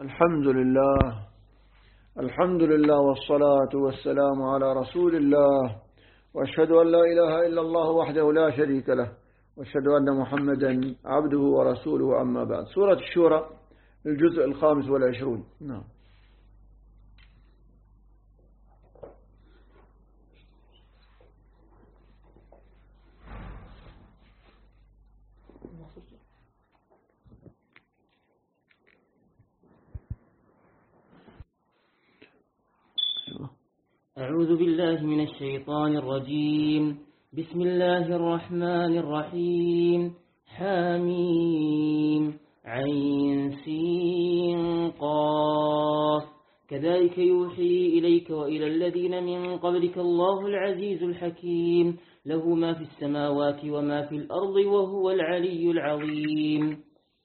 الحمد لله والصلاة والسلام على رسول الله، وأشهد أن لا إله إلا الله وحده لا شريك له، وأشهد أن محمدا عبده ورسوله. أما بعد. سورة الشورى الجزء 25. نعم. أعوذ بالله من الشيطان الرجيم. بسم الله الرحمن الرحيم. حميم عين سين قاف. كذلك يوحي إليك وإلى الذين من قبلك الله العزيز الحكيم، له ما في السماوات وما في الأرض وهو العلي العظيم.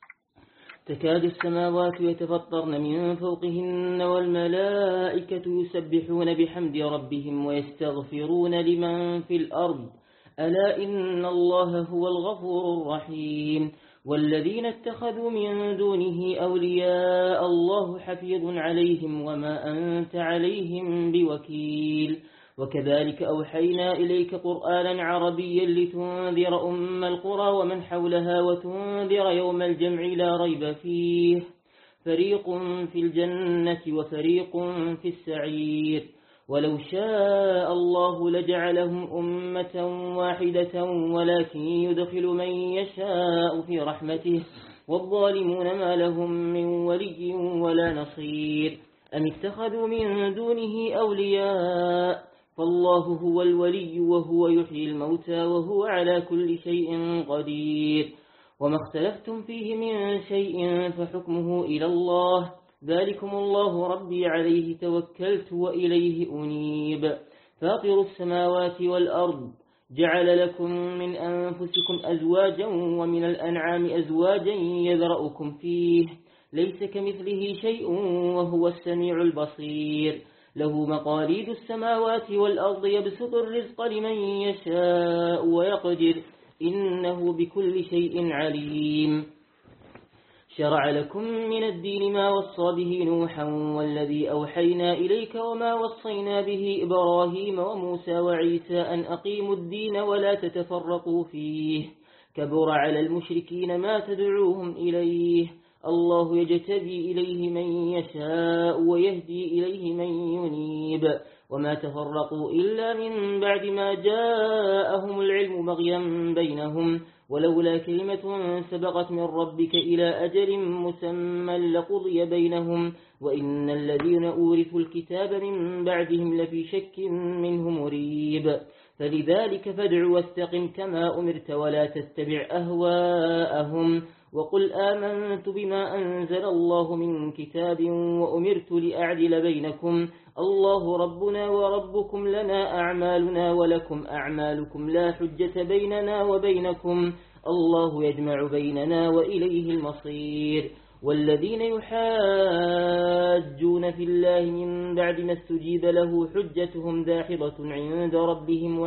تكاد السماوات يتفطرن من فوقهن والملائكة يسبحون بحمد ربهم ويستغفرون لمن في الأرض، ألا إن الله هو الغفور الرحيم. والذين اتخذوا من دونه أولياء الله حفيظ عليهم وما أنت عليهم بوكيل. وكذلك أوحينا إليك قرآنا عربيا لتنذر أم القرى ومن حولها وتنذر يوم الجمع لا ريب فيه، فريق في الجنة وفريق في السعير. ولو شاء الله لجعلهم أمة واحدة ولكن يدخل من يشاء في رحمته، والظالمون ما لهم من ولي ولا نصير. أم اتخذوا من دونه أولياء، فالله هو الولي وهو يحيي الموتى وهو على كل شيء قدير. وما اختلفتم فيه من شيء فحكمه إلى الله، ذلكم الله ربي عليه توكلت وإليه أنيب. فاطر السماوات والأرض، جعل لكم من أنفسكم أزواجا ومن الأنعام أزواجا يذرأكم فيه، ليس كمثله شيء وهو السميع البصير. له مقاليد السماوات والأرض يبسط الرزق لمن يشاء ويقدر، إنه بكل شيء عليم. شرع لكم من الدين ما وصى به نوحا والذي أوحينا إليك وما وصينا به إبراهيم وموسى وعيسى أن أقيموا الدين ولا تتفرقوا فيه، كبر على المشركين ما تدعوهم إليه، الله يجتبي إليه من يشاء ويهدي إليه من ينيب. وما تفرقوا إلا من بعد ما جاءهم العلم بغيا بينهم، ولولا كلمة سبقت من ربك إلى أجل مسمى لقضي بينهم، وإن الذين أورثوا الكتاب من بعدهم لفي شك منه مريب. فلذلك فادع واستقم كما أمرت ولا تتبع أهواءهم، وقل آمنت بما أنزل الله من كتاب وأمرت لأعدل بينكم، الله ربنا وربكم لنا أعمالنا ولكم أعمالكم لا حجة بيننا وبينكم، الله يجمع بيننا وإليه المصير. والذين يحاجون في الله من بعد ما استجيب له حجتهم داحضة عند ربهم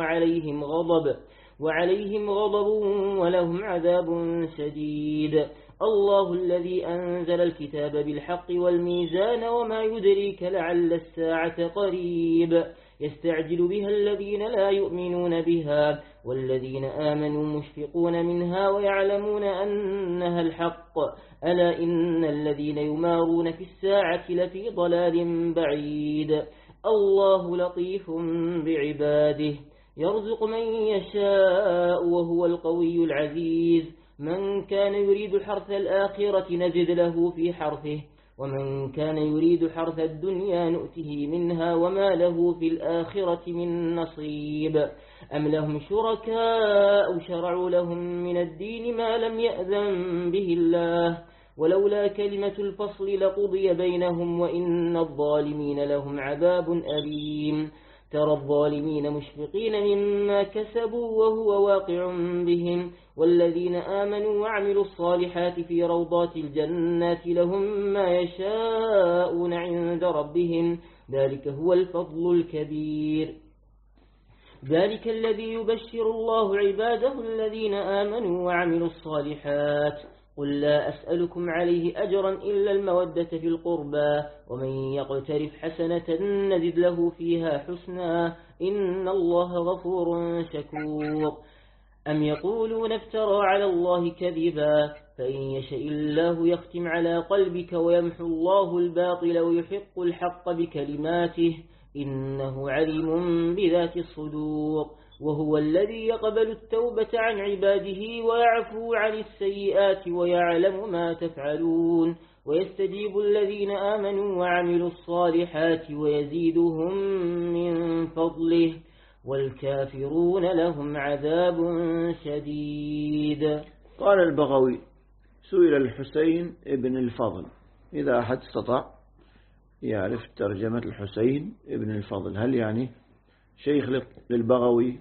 وعليهم غضب ولهم عذاب شديد. الله الذي أنزل الكتاب بالحق والميزان وما يدريك لعل الساعة قريب، يستعجل بها الذين لا يؤمنون بها والذين آمنوا مشفقون منها ويعلمون أنها الحق، ألا إن الذين يمارون في الساعة لفي ضلال بعيد. الله لطيف بعباده، يرزق من يشاء وهو القوي العزيز. من كان يريد حرث الآخرة نجد له في حرثه، ومن كان يريد حرث الدنيا نؤته منها وما له في الآخرة من نصيب. أم لهم شركاء شرعوا لهم من الدين ما لم يأذن به الله، ولولا كلمة الفصل لقضي بينهم وإن الظالمين لهم عذاب أليم. ترى الظالمين مشفقين مما كسبوا وهو واقع بهم، والذين آمنوا وعملوا الصالحات في روضات الجنات لهم ما يشاءون عند ربهم، ذلك هو الفضل الكبير. ذلك الذي يبشر الله عباده الذين آمنوا وعملوا الصالحات قل لا أسألكم عليه أجرا إلا المودة في القربى ومن يقترف حسنة نزد له فيها حسنا إن الله غفور شكور أم يقولون افترى على الله كذبا فإن يشاء الله يختم على قلبك ويمحو الله الباطل ويحق الحق بكلماته إنه عليم بذات الصدور وهو الذي يقبل التوبة عن عباده ويعفو عن السيئات ويعلم ما تفعلون ويستجيب الذين آمنوا وعملوا الصالحات ويزيدهم من فضله والكافرون لهم عذاب شديد. قال البغوي سئل الحسين ابن الفضل، إذا أحد استطاع يعرف ترجمة الحسين ابن الفضل، هل يعني شيخ للبغوي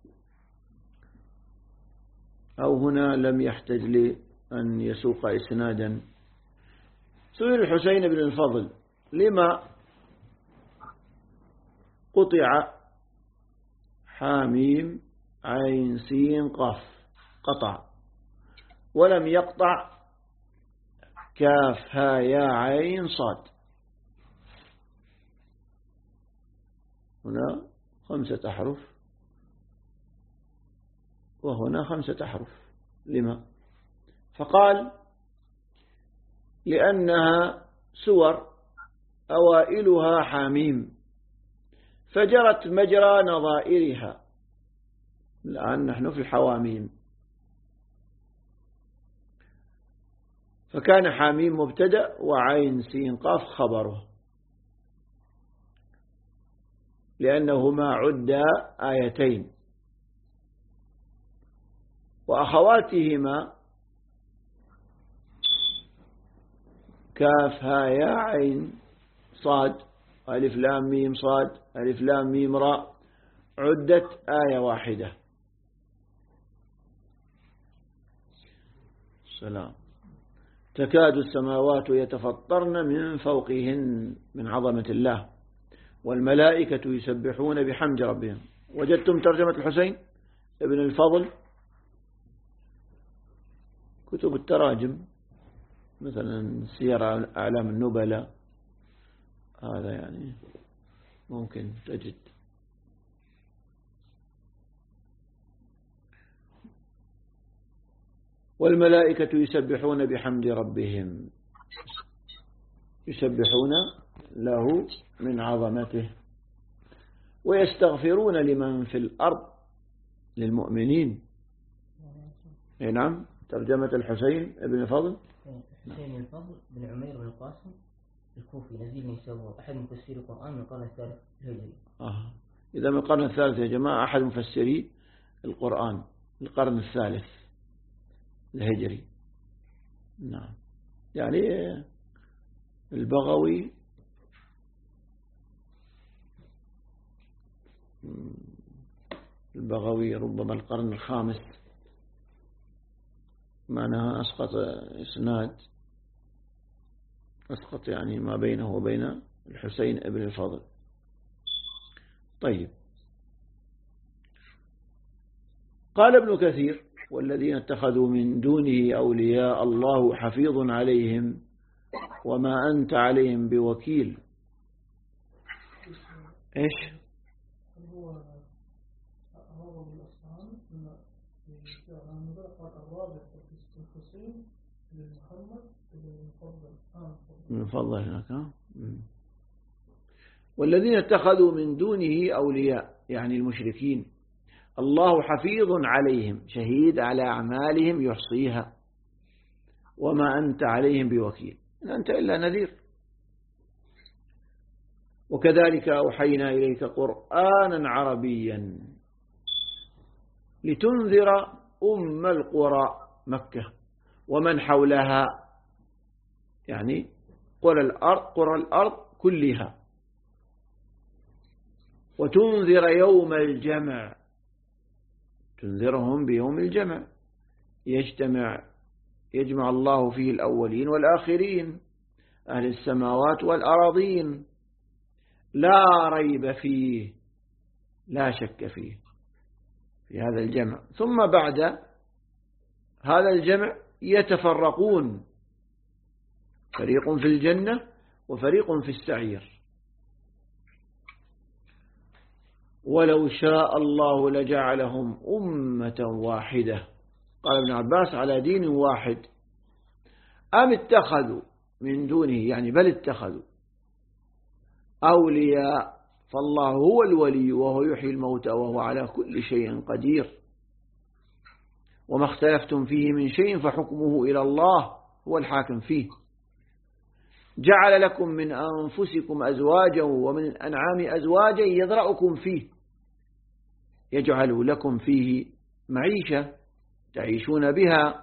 أو هنا لم يحتاج لأن يسوق إسنادا؟ سئل الحسين بن الفضل لما قطع حاميم عين سين قاف قطع ولم يقطع كاف ها يا عين صاد؟ هنا 5 أحرف وهنا 5 أحرف، لما؟ فقال لأنها سور أوائلها حاميم فجرت مجرى نظائرها، الآن نحن في الحواميم، فكان حاميم مبتدأ وعين سين قاف خبره لأنهما عدا آيتين وأخواتهما كاف ها يا عين صاد ألف لام ميم صاد ألف لام ميم راء عدت آية واحدة. السلام. تكاد السماوات يتفطرن من فوقهن من عظمة الله والملائكة يسبحون بحمد ربهم. وجدتم ترجمة الحسين ابن الفضل كتب التراجم مثلا سير أعلام النبلاء، هذا يعني ممكن تجد. والملائكة يسبحون بحمد ربهم، يسبحون له من عظمته ويستغفرون لمن في الأرض للمؤمنين. نعم ترجمة الحسين ابن الفضل. الحسين بن الفضل بن عمير بن القاسم الكوفي نزيل نيسابور أحد مفسري القرآن من القرن الثالث الهجري. إذا من القرن الثالث يا جماعة أحد مفسري القرآن القرن الثالث الهجري. نعم يعني البغوي ربما القرن الخامس، معناها أسقط إسناد، أسقط يعني ما بينه وبين الحسين ابن الفضل. طيب قال ابن كثير والذين اتخذوا من دونه أولياء الله حفيظ عليهم وما أنت عليهم بوكيل. إيش؟ من فضل هناك. والذين اتخذوا من دونه أولياء يعني المشركين الله حفيظ عليهم شهيد على أعمالهم يحصيها وما أنت عليهم بوكيل، إن أنت إلا نذير. وكذلك أوحينا إليك قرآنا عربيا لتنذر أم القرى مكة ومن حولها، يعني قرى الأرض كلها، وتنذر يوم الجمع، تنذرهم بيوم الجمع يجمع الله فيه الأولين والآخرين أهل السماوات والأراضين لا ريب فيه، لا شك فيه في هذا الجمع. ثم بعد هذا الجمع يتفرقون، فريق في الجنة وفريق في السعير. ولو شاء الله لجعلهم أمة واحدة، قال ابن عباس على دين واحد، أم اتخذوا من دونه، يعني بل اتخذوا أولياء، فالله هو الولي وهو يحيي الموتى وهو على كل شيء قدير. وما اختلفتم فيه من شيء فحكمه إلى الله، هو الحاكم فيه. جعل لكم من أنفسكم أزواجا ومن الأنعام أزواجا يذرأكم فيه، يجعل لكم فيه معيشة تعيشون بها،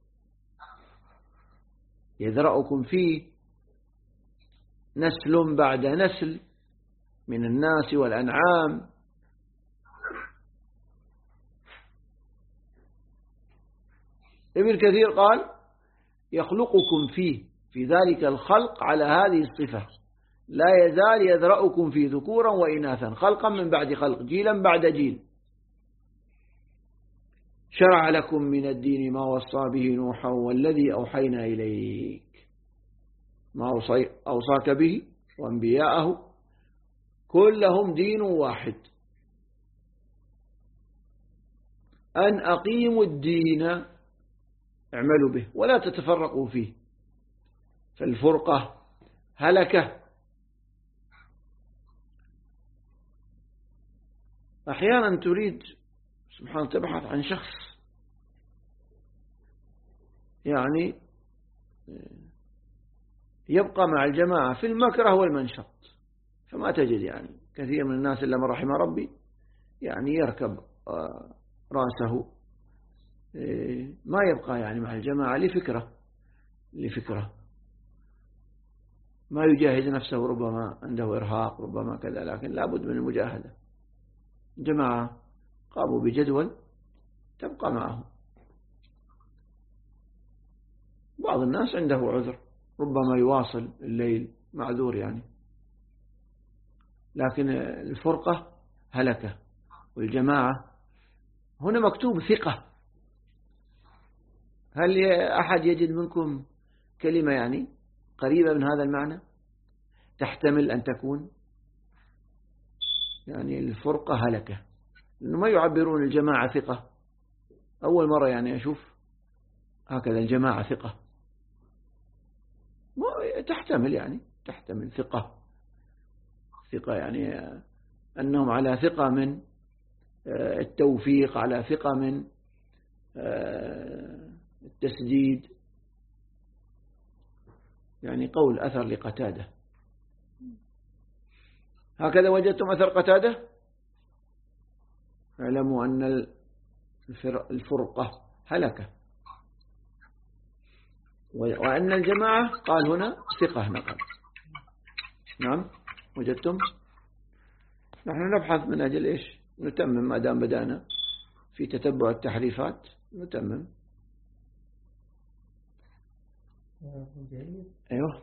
يذرأكم فيه نسل بعد نسل من الناس والأنعام. ابن كثير قال يخلقكم فيه، في ذلك الخلق على هذه الصفة، لا يزال يذرأكم فيه ذكورا وإناثا، خلقا من بعد خلق، جيلا بعد جيل. شرع لكم من الدين ما وصى به نوحا والذي أوحينا إليك، ما أوصاك به وأنبياءه كلهم دين واحد، أن أقيموا الدين اعملوا به ولا تتفرقوا فيه، فالفرقة هلكة. أحيانا تريد سبحانه تبحث عن شخص يعني يبقى مع الجماعة في المكره والمنشط، فما تجد يعني كثير من الناس إلا من رحم ربي يعني يركب رأسه، ما يبقى يعني مع الجماعة لفكرة ما يجاهد نفسه، ربما عنده إرهاق ربما كذا، لكن لابد من المجاهدة. جماعة قاموا بجدول تبقى معهم. بعض الناس عنده عذر، ربما يواصل الليل معذور يعني، لكن الفرقة هلكة والجماعة. هنا مكتوب ثقة، هل أحد يجد منكم كلمة يعني قريبة من هذا المعنى تحتمل أن تكون يعني الفرقة هلكة؟ لأنه ما يعبرون الجماعة ثقة، أول مرة يعني أشوف هكذا الجماعة ثقة، تحتمل ثقة يعني أنهم على ثقة من التوفيق، على ثقة من التسديد، يعني قول أثر لقتادة. هكذا وجدتم أثر قتادة، اعلموا أن الفرقة هلكة، وأن الجماعة قال هنا ثقة نقل. نعم وجدتم. نحن نبحث من أجل إيش؟ نتمم ما دام بدأنا في تتبع التحريفات، نتمم. أيوة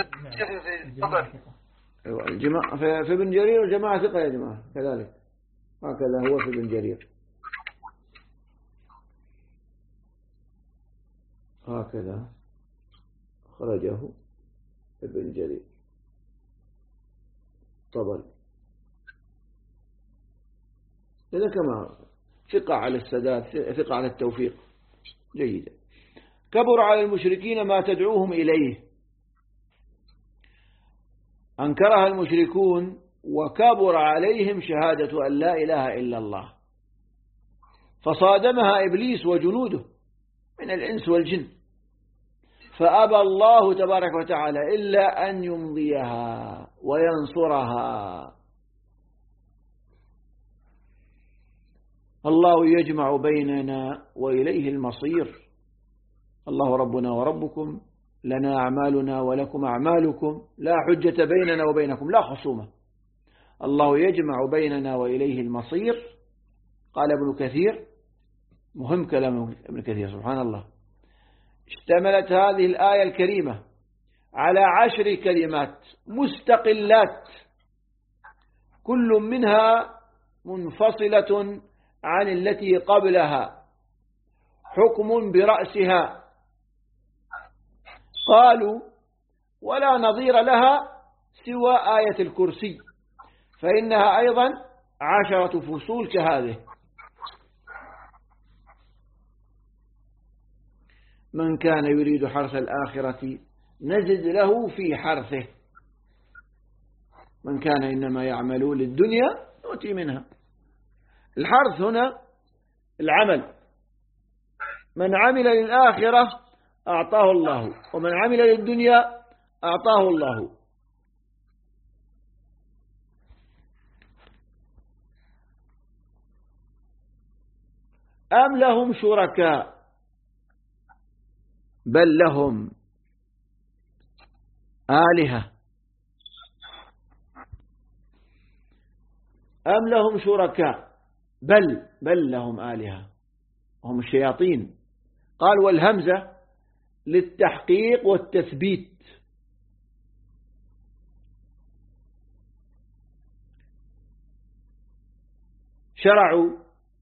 الجماعة في ابن جرير، والجماعة ثقة يا جماعة كذلك، هكذا هو في ابن جرير، هكذا خرجه ابن جرير طبعا. إذا كما ثقة على السداد، ثقة على التوفيق، جيدة. كبر على المشركين ما تدعوهم إليه، أنكرها المشركون وكبر عليهم شهادة أن لا إله إلا الله، فصادمها إبليس وجنوده من الإنس والجن، فأبى الله تبارك وتعالى إلا أن يمضيها وينصرها. الله يجمع بيننا وإليه المصير، الله ربنا وربكم، لنا أعمالنا ولكم أعمالكم، لا حجة بيننا وبينكم، لا خصومة. الله يجمع بيننا وإليه المصير. قال ابن كثير، مهم كلام ابن كثير سبحان الله، اشتملت هذه الآية الكريمة على 10 كلمات مستقلات، كل منها منفصلة عن التي قبلها، حكم برأسها قالوا ولا نظير لها سوى آية الكرسي، فإنها أيضا 10 فصول كهذه. من كان يريد حرث الآخرة نزد له في حرثه، من كان إنما يعمل للدنيا نؤتي منها. الحرث هنا العمل، من عمل للآخرة أعطاه الله، ومن عمل للدنيا أعطاه الله. أم لهم شركاء، بل لهم آلهة. أم لهم شركاء، بل لهم آلهة، هم الشياطين. قال والهمزة للتحقيق والتثبيت. شرعوا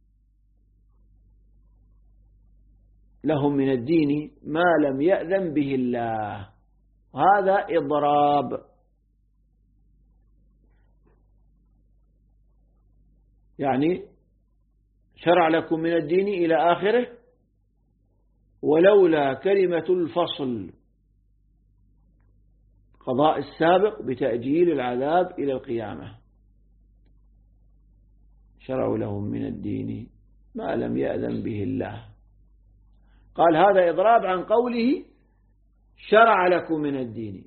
لهم من الدين ما لم يأذن به الله، هذا إضراب، يعني شرع لكم من الدين إلى آخره، ولولا كلمة الفصل قضاء السابق بتأجيل العذاب إلى القيامة، شرعوا لهم من الدين ما لم يأذن به الله. قال هذا إضراب عن قوله شرع لكم من الدين.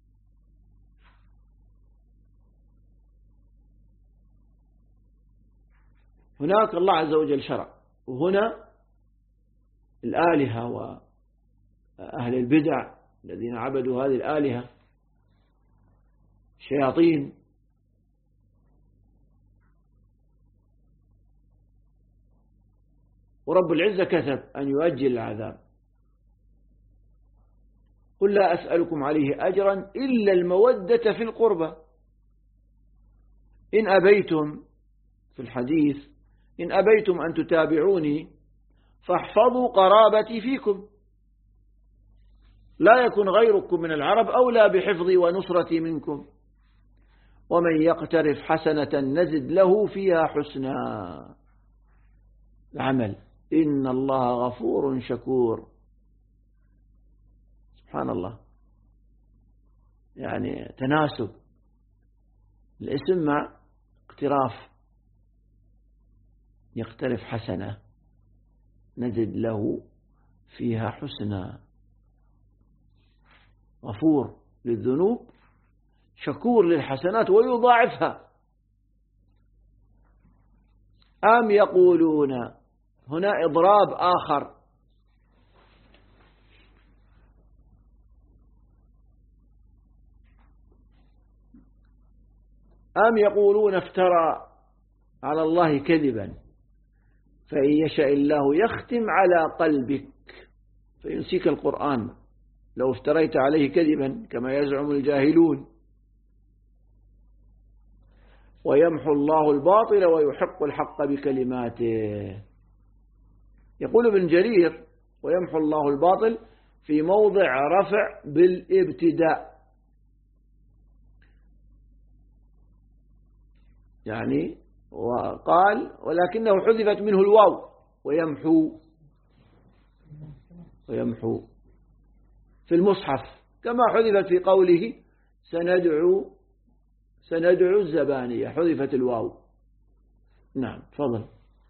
هناك الله عز وجل شرع، وهنا الآلهة وأهل البدع الذين عبدوا هذه الآلهة شياطين، ورب العزة كتب أن يؤجل العذاب. قل لا أسألكم عليه أجرا إلا المودة في القربى، إن أبيتم في الحديث إن أبيتم أن تتابعوني فاحفظوا قرابتي فيكم، لا يكن غيركم من العرب أولى بحفظي ونصرتي منكم، ومن يقترف حسنة نزد له فيها حسنا. العمل إن الله غفور شكور. سبحان الله، يعني تناسب الاسم مع اقتراف. يقترف حسنة نزد له فيها حسنا، غفور للذنوب شكور للحسنات ويضاعفها. أم يقولون، هنا إضراب آخر، أم يقولون افترى على الله كذبا فإن يشاء الله يختم على قلبك فينسيك القرآن لو افتريت عليه كذبا كما يزعم الجاهلون، ويمحو الله الباطل ويحق الحق بكلماته. يقول ابن جرير ويمحو الله الباطل في موضع رفع بالابتداء، يعني وقال ولكنه حذفت منه الواو ويمحو في المصحف كما حذفت في قوله سندعو الزبانية، حذفت الواو. نعم تفضل.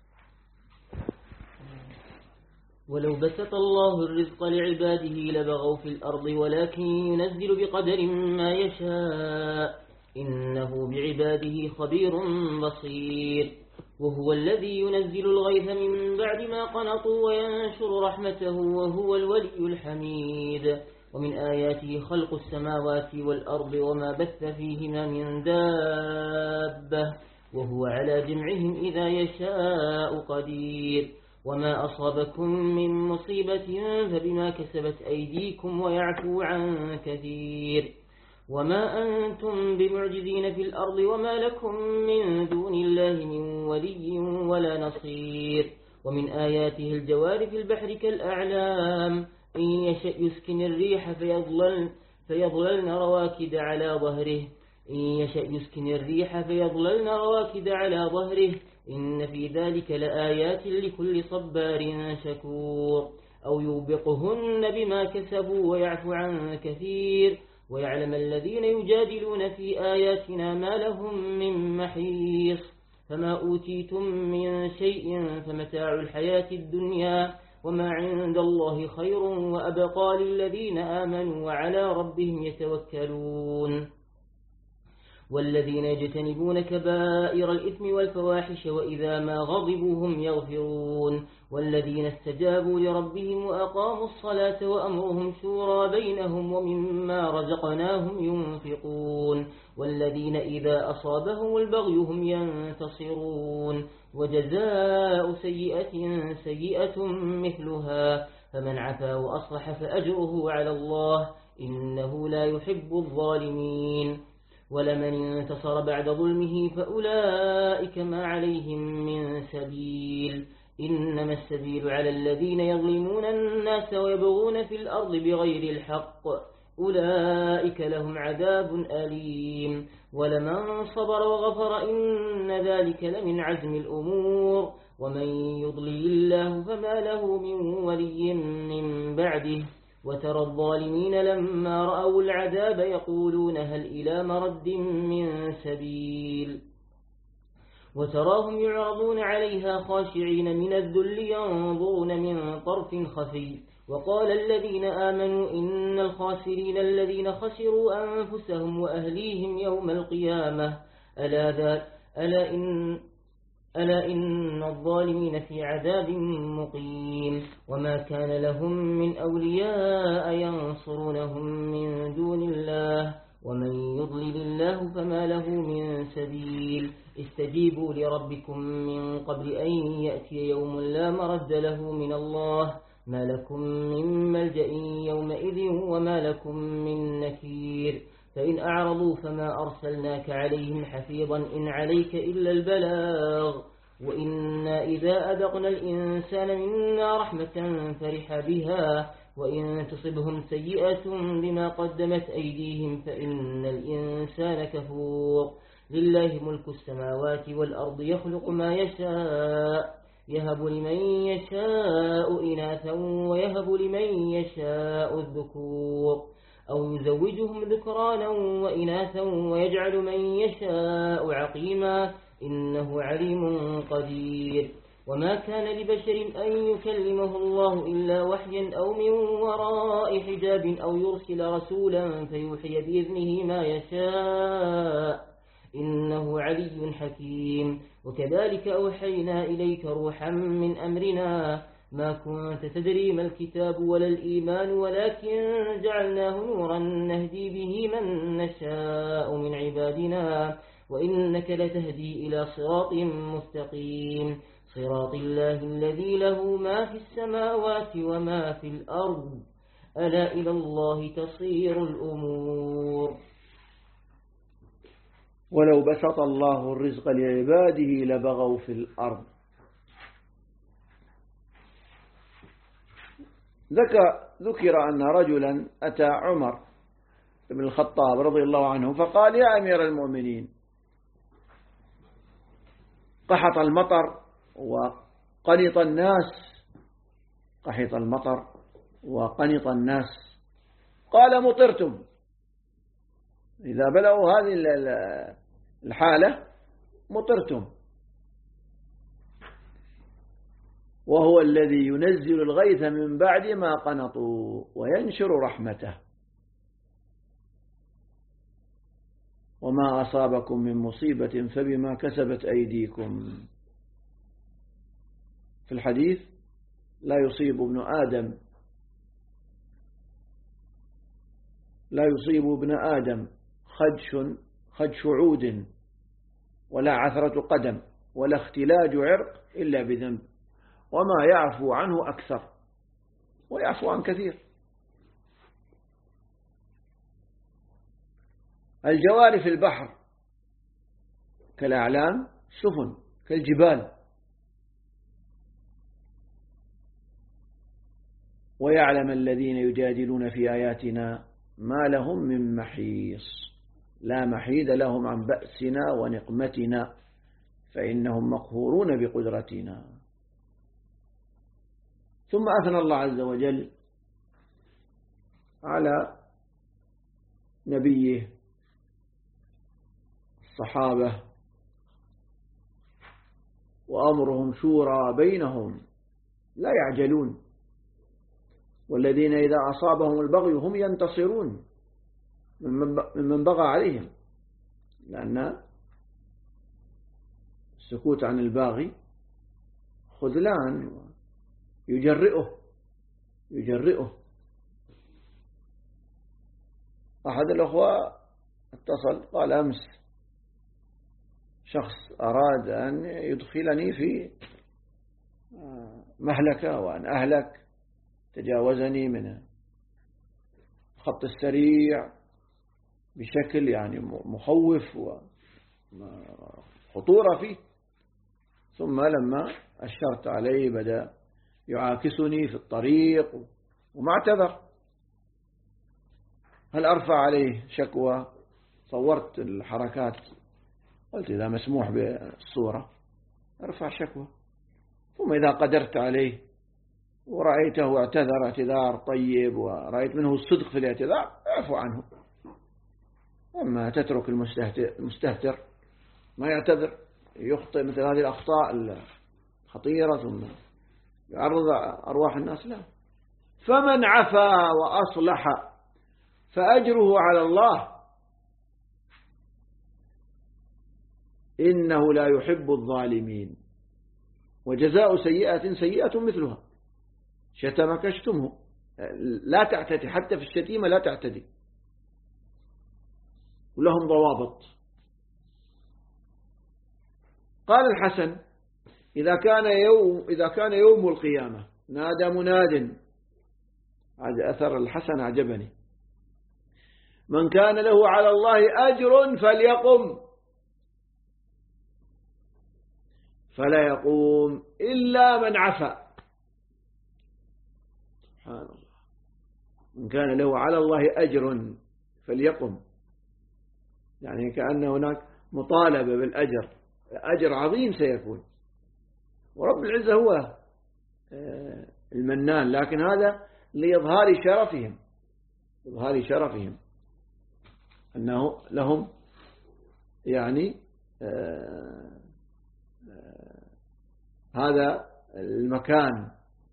ولو بسط الله الرزق لعباده لبغوا في الأرض ولكن ينزل بقدر ما يشاء إنه بعباده خبير بصير. وهو الذي ينزل الغيث من بعد ما قنطوا وينشر رحمته وهو الولي الحميد. ومن آياته خلق السماوات والأرض وما بث فيهما من دابة وهو على جمعهم إذا يشاء قدير. وما أصابكم من مصيبة فبما كسبت أيديكم ويعفو عن كثير. وما أنتم بمعجزين في الأرض وما لكم من دون الله من ولي ولا نصير. ومن آياته الجوار في البحر كالأعلام إن يشأ يسكن الريح فيظللن رواكد على ظهره إن يشأ يسكن الريح فيظللن رواكد على ظهره إن في ذلك لآيات لكل صبار شكور أو يوبقهن بما كسبوا ويعفو عن كثير ويعلم الذين يجادلون في آياتنا ما لهم من محيص فما أوتيتم من شيء فمتاع الحياة الدنيا وما عند الله خير وأبقى للذين آمنوا وعلى ربهم يتوكلون والذين يجتنبون كبائر الإثم والفواحش وإذا ما غضبوا هم يغفرون والذين استجابوا لربهم وأقاموا الصلاة وأمرهم شورى بينهم ومما رزقناهم ينفقون والذين إذا أصابهم البغي هم ينتصرون وجزاء سيئة سيئة مثلها فمن عفا وأصلح فأجره على الله إنه لا يحب الظالمين ولمن انتصر بعد ظلمه فأولئك ما عليهم من سبيل إنما السبيل على الذين يظلمون الناس ويبغون في الأرض بغير الحق أولئك لهم عذاب أليم ولمن صبر وغفر إن ذلك لمن عزم الأمور ومن يضلل الله فما له من ولي من بعده وترى الظالمين لما رأوا العذاب يقولون هل إلى مرد من سبيل وتراهم يعرضون عليها خاشعين من الذل ينظرون من طرف خفي وقال الذين آمنوا إن الخاسرين الذين خسروا أنفسهم وأهليهم يوم القيامة ألا إن الظالمين في عذاب مقيم وما كان لهم من أولياء ينصرونهم من دون الله ومن يضلل الله فما له من سبيل استجيبوا لربكم من قبل أن يأتي يوم لا مرد له من الله ما لكم من ملجأ يومئذ وما لكم من نكير فإن أعرضوا فما أرسلناك عليهم حفيظا إن عليك إلا البلاغ وإنا إذا أذقنا الإنسان منا رحمة فرح بها وإن تصبهم سيئة بما قدمت أيديهم فإن الإنسان كفور لله ملك السماوات والأرض يخلق ما يشاء يهب لمن يشاء إناثا ويهب لمن يشاء الذكور أو يزوجهم ذكرانا وإناثا ويجعل من يشاء عقيما إنه عليم قدير وما كان لبشر أن يكلمه الله إلا وحيا أو من وراء حجاب أو يرسل رسولا فيوحي بإذنه ما يشاء إنه علي حكيم وكذلك أوحينا إليك روحا من أمرنا ما كنت تدري ما الكتاب ولا الإيمان ولكن جعلناه نورا نهدي به من نشاء من عبادنا وإنك لتهدي إلى صراط مستقيم صراط الله الذي له ما في السماوات وما في الأرض ألا إلى الله تصير الأمور ولو بسط الله الرزق لعباده لبغوا في الأرض ذكر أن رجلا أتى عمر بن الخطاب رضي الله عنه فقال يا أمير المؤمنين قحط المطر وقنط الناس قال مطرتم إذا بلغوا هذه الحالة مطرتم وهو الذي ينزل الغيث من بعد ما قنطوا وينشر رحمته وما أصابكم من مصيبة فبما كسبت أيديكم في الحديث لا يصيب ابن آدم خدش عود ولا عثرة قدم ولا اختلاج عرق إلا بذنب وما يعفو عنه أكثر ويعفو عن كثير. الجوار في البحر كالأعلام سفن كالجبال ويعلم الذين يجادلون في آياتنا ما لهم من محيص لا محيد لهم عن بأسنا ونقمتنا فإنهم مقهورون بقدرتنا. ثم أثنى الله عز وجل على نبيه الصحابة وأمرهم شورى بينهم لا يعجلون، والذين إذا أصابهم البغي هم ينتصرون ممن بغى عليهم، لأن السكوت عن الباغي خذلان يجرئه. أحد الأخوة اتصل قال أمس شخص أراد أن يدخلني في مهلكة وأن أهلك، تجاوزني من الخط السريع بشكل يعني مخوف وخطورة فيه. ثم لما أشرت عليه بدأ يعاكسني في الطريق وما اعتذر. هل أرفع عليه شكوى؟ صورت الحركات، قلت إذا مسموح بالصورة أرفع شكوى، ثم إذا قدرت عليه ورأيته اعتذر اعتذار طيب ورأيت منه الصدق في الاعتذار اعفو عنه. أما تترك المستهتر ما يعتذر يخطئ مثل هذه الأخطاء الخطيرة ثم يعرض أرواح الناس، لا. فمن عفا وأصلح فأجره على الله إنه لا يحب الظالمين. وجزاء سيئة سيئة مثلها، شتمك اشتمه، لا تعتدي حتى في الشتيمة، لا تعتدي، ولهم ضوابط. قال الحسن إذا كان يوم القيامة نادى مناد، هذا أثر الحسن أعجبني، من كان له على الله أجر فليقم، فلا يقوم إلا من عفا. سبحان الله، من كان له على الله أجر فليقم، يعني كأن هناك مطالبة بالأجر، أجر عظيم سيكون، ورب العزة هو المنان، لكن هذا لإظهار شرفهم أنه لهم يعني هذا المكان.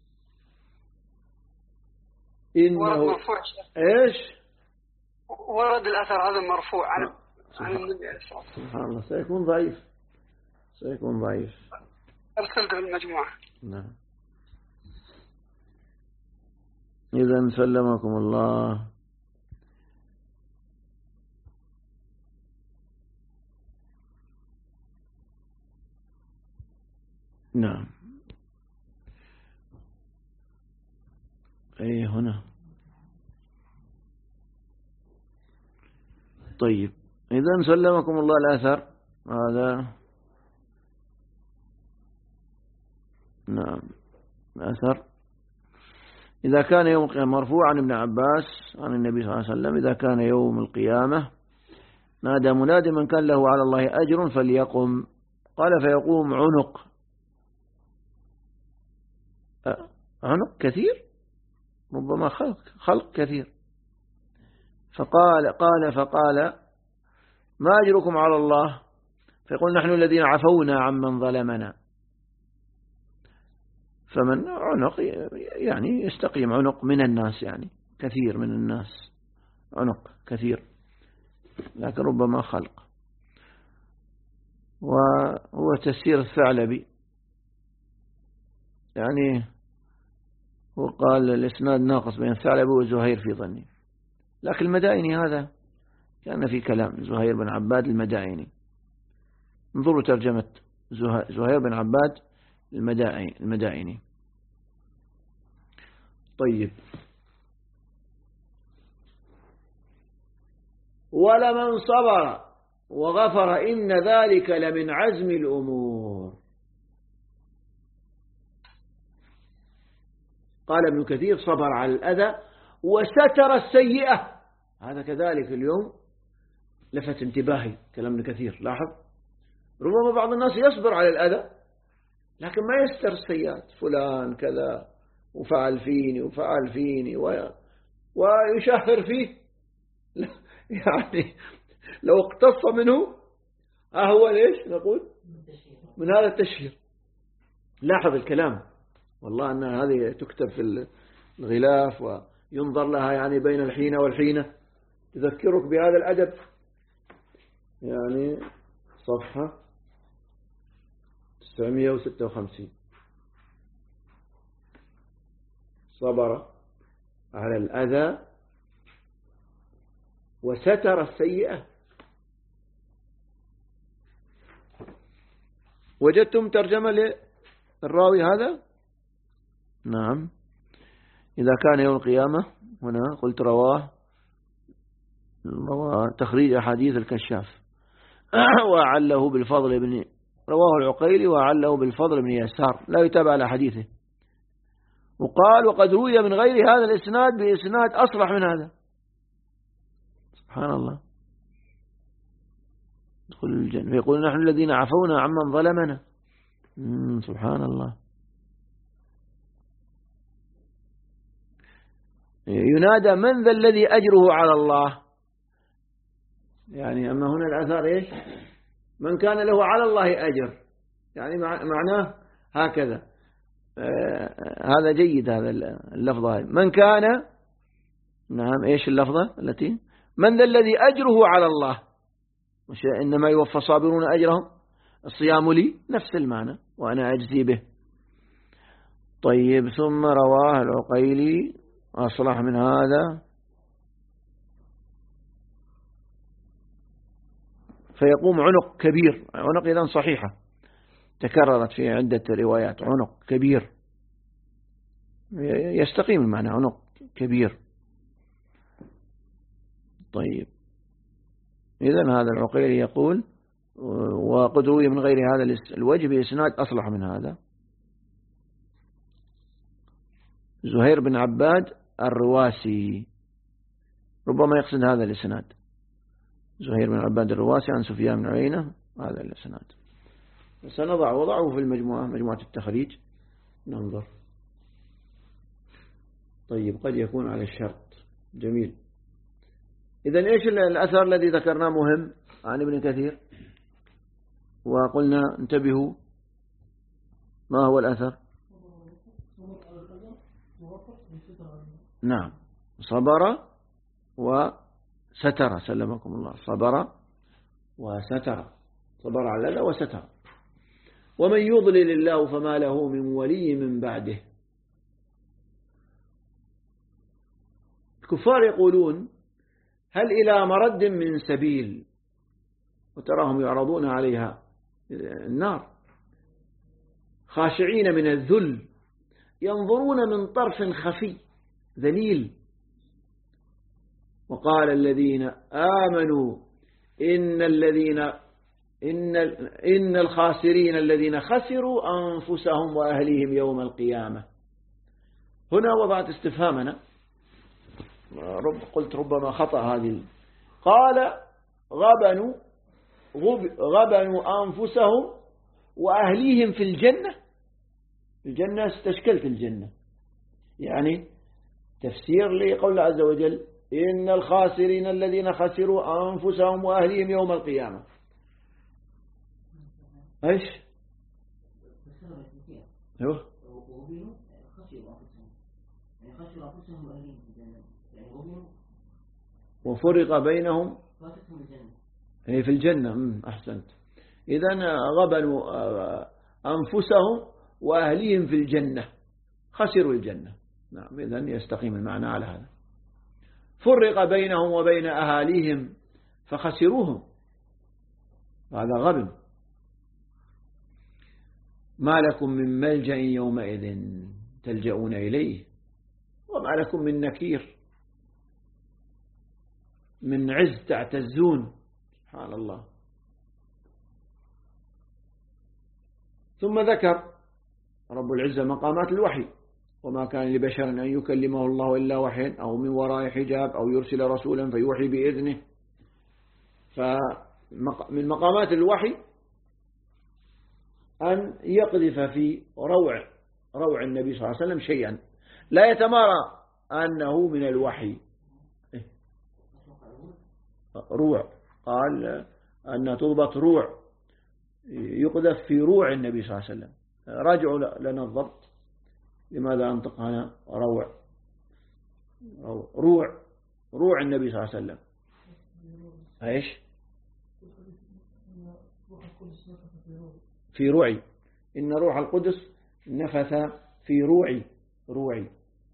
ورد مرفوع إيش؟ ورد الأثر هذا مرفوع عن النبي عليه الصلاة والسلام. سبحان الله، سيكون ضعيف. أرسلته المجموعة. نعم. إذن سلمكم الله. نعم. أي هنا. طيب، إذن سلمكم الله الأثر هذا. نعم، الأثر إذا كان يوم القيامة مرفوع عن ابن عباس عن النبي صلى الله عليه وسلم إذا كان يوم القيامة نادى مناد من كان له على الله أجر فليقم، قال فيقوم عنق كثير، ربما خلق كثير، فقال ما أجركم على الله؟ فيقول نحن الذين عفونا عمن ظلمنا. فمن عنق يعني يستقيم عنق من الناس، يعني كثير من الناس عنق كثير، لكن ربما خلق. وهو تفسير الثعلبي، يعني هو قال الإسناد ناقص بين الثعلبي وزهير في ظني، لكن المدائني هذا كان في كلام زهير بن عباد المدائني. انظروا ترجمة زهير بن عباد المدائني. طيب، ولمن صبر وغفر إن ذلك لمن عزم الأمور. قال ابن كثير صبر على الأذى وستر السيئة. هذا كذلك اليوم لفت انتباهي كلام ابن كثير. لاحظ ربما بعض الناس يصبر على الأذى لكن ما يستر السيئات، فلان كذا وفعل فيني وفعل فيني ويشهر فيه يعني لو اقتص منه هو ليش نقول من هذا التشهير. لاحظ الكلام، والله أن هذه تكتب في الغلاف وينظر لها يعني بين الحين والحين، تذكرك بهذا الأدب. يعني صفحة 956 صبر على الأذى وستر السيئة. وجدتم ترجمة للراوي هذا؟ نعم. إذا كان يوم القيامة هنا قلت رواه تخريج أحاديث الكشاف وعله بالفضل بن رواه العقيلي وعله بالفضل بن يسار لا يتابع على حديثه. وقال وقد روي من غير هذا الإسناد بإسناد أصلح من هذا. سبحان الله. دخل الجنة يقول نحن الذين عفونا عمن ظلمنا. سبحان الله. ينادى من ذا الذي أجره على الله. يعني أما هنا الأثر إيش؟ من كان له على الله أجر، يعني معناه هكذا. هذا جيد هذا اللفظة. من كان نعم إيش اللفظة التي من ذا الذي أجره على الله، مش إنما يوفى الصابرون أجرهم الصيام لي، نفس المعنى وأنا أجزي به. طيب ثم رواه العقيلي أصلح من هذا فيقوم عنق كبير. عنق إذن صحيحة تكررت في عدة روايات. عنق كبير يستقيم المعنى عنق كبير. طيب إذن هذا العقيلي يقول وقد روي من غير هذا الوجه بإسناد أصلح من هذا. زهير بن عباد الرواسي ربما يقصد هذا الإسناد. زهير بن عباد الرواسي عن سفيان بن عيينة هذا الإسناد. وضعه في المجموعة مجموعة التخريج ننظر. طيب قد يكون على الشرط. جميل. إذن إيش الأثر الذي ذكرناه مهم عن ابن كثير وقلنا انتبهوا ما هو الأثر؟ نعم صبر وستر. سلمكم الله. صبر وستر. صبر على الأذى وستر. ومن يضلل الله فما له من ولي من بعده. الكفار يقولون هل إلى مرد من سبيل، وتراهم يعرضون عليها النار خاشعين من الذل ينظرون من طرف خفي ذليل. وقال الذين آمنوا إن الخاسرين الذين خسروا أنفسهم وأهليهم يوم القيامة. هنا وضعت استفهامنا، قلت ربما خطأ هذه. قال غبنوا أنفسهم وأهليهم في الجنة. الجنة استشكلت الجنة، يعني تفسير لقول الله عز وجل إن الخاسرين الذين خسروا أنفسهم وأهليهم يوم القيامة. إيش؟ أيوه. وفرق بينهم في الجنة. أحسنت. إذن غبنوا أنفسهم وأهليهم في الجنة، خسروا الجنة. نعم إذن يستقيم المعنى على هذا. فرق بينهم وبين أهاليهم فخسروهم، هذا غبن. ما لكم من ملجأ يومئذ تلجؤون إليه وما لكم من نكير، من عز تعتزون. سبحان الله. ثم ذكر رب العزة مقامات الوحي وما كان لبشر أن يكلمه الله إلا وحيا أو من وراء حجاب أو يرسل رسولا فيوحي بإذنه. فمن مقامات الوحي أن يقذف في روع النبي صلى الله عليه وسلم شيئا لا يتمارى أنه من الوحي. روع، قال أن تضبط روع، يقذف في روع النبي صلى الله عليه وسلم. راجعوا لنا الضبط، لماذا أنطق هنا روع النبي صلى الله عليه وسلم. ايش؟ في روعي، إن روح القدس نفث في روعي.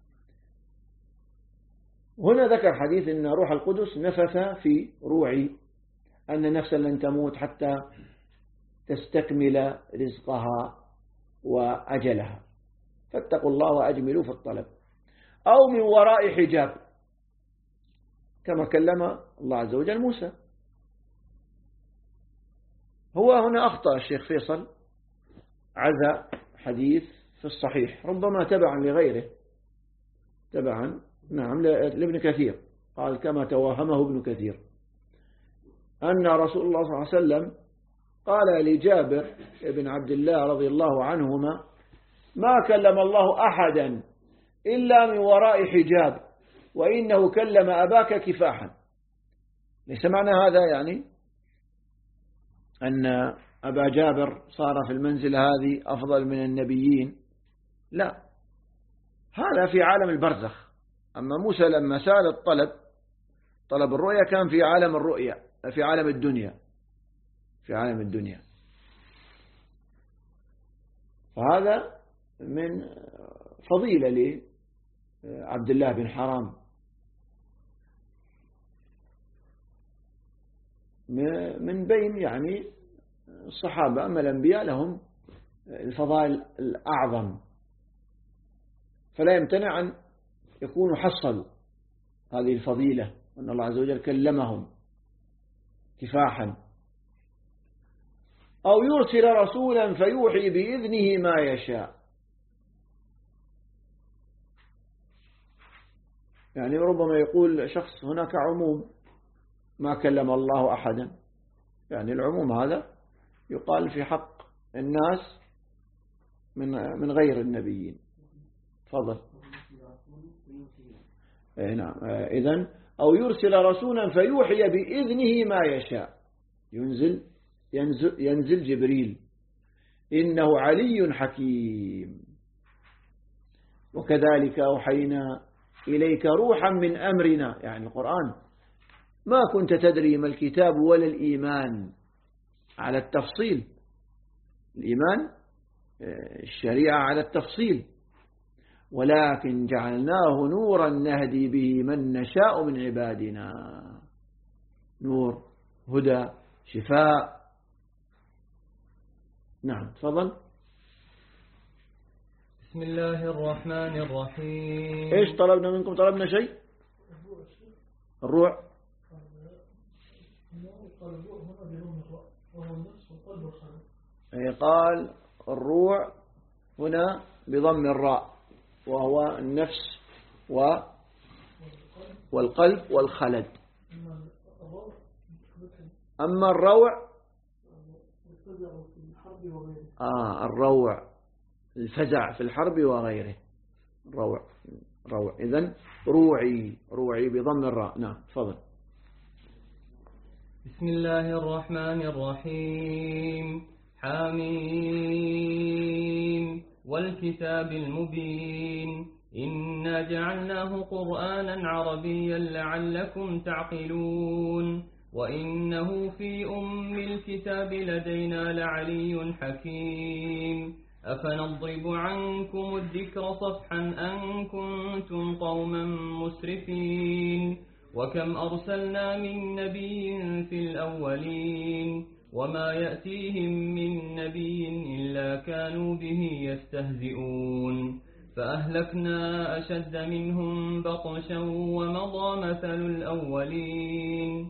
هنا ذكر حديث إن روح القدس نفث في روعي، أن نفسا لن تموت حتى تستكمل رزقها وأجلها، فاتقوا الله وأجملوا في الطلب. أو من وراء حجاب، كما كلم الله عز وجل موسى. هو هنا أخطأ الشيخ فيصل، عزى حديث في الصحيح ربما تبعا لغيره، تبعا نعم لابن كثير، قال كما توهمه ابن كثير أن رسول الله صلى الله عليه وسلم قال لجابر بن عبد الله رضي الله عنهما: ما كلم الله أحدا إلا من وراء حجاب، وإنه كلم أباك كفاحا. ليس معنى هذا يعني أن أبا جابر صار في المنزل هذه أفضل من النبيين، لا، هذا في عالم البرزخ. أما موسى لما سأل طلب الرؤيا كان في عالم الرؤيا، في عالم الدنيا. فهذا من فضيلة لعبد الله بن حرام، من بين يعني الصحابة. أما الأنبياء لهم الفضائل الأعظم، فلا يمتنع أن يكونوا حصلوا هذه الفضيلة، وأن الله عز وجل كلمهم كفاحا. أو يرسل رسولا فيوحي بإذنه ما يشاء، يعني ربما يقول شخص هناك عموم ما كلم الله أحدا، يعني العموم هذا يقال في حق الناس من غير النبيين. تفضل. نعم. إذن أو يرسل رسولا فيوحي بإذنه ما يشاء، ينزل جبريل، إنه علي حكيم. وكذلك أوحينا إليك روحا من أمرنا، يعني القرآن ما كنت تدري ما الكتاب ولا الإيمان، على التفصيل. الإيمان الشريعة على التفصيل، ولكن جعلناه نورا نهدي به من نشاء من عبادنا. نور، هدى، شفاء. نعم تفضل. بسم الله الرحمن الرحيم. إيش طلبنا منكم؟ طلبنا شيء؟ الروح. قال الروح هنا بضم الراء، وهو النفس والقلب والخلد. أما الروع الروع الفزع في الحرب وغيره، روع. إذن روعي بضم الراء. نعم تفضل. بسم الله الرحمن الرحيم. حميم والكتاب المبين، إنا جعلناه قرآنا عربيا لعلكم تعقلون، وإنه في الكتاب لدينا لعلي حكيم. أفنضرب عنكم الذكر صفحا أن كنتم قوما مسرفين، وكم أرسلنا من نبي في الأولين، وما يأتيهم من نبي إلا كانوا به يستهزئون، فأهلكنا أشد منهم بطشا ومضى مثل الأولين.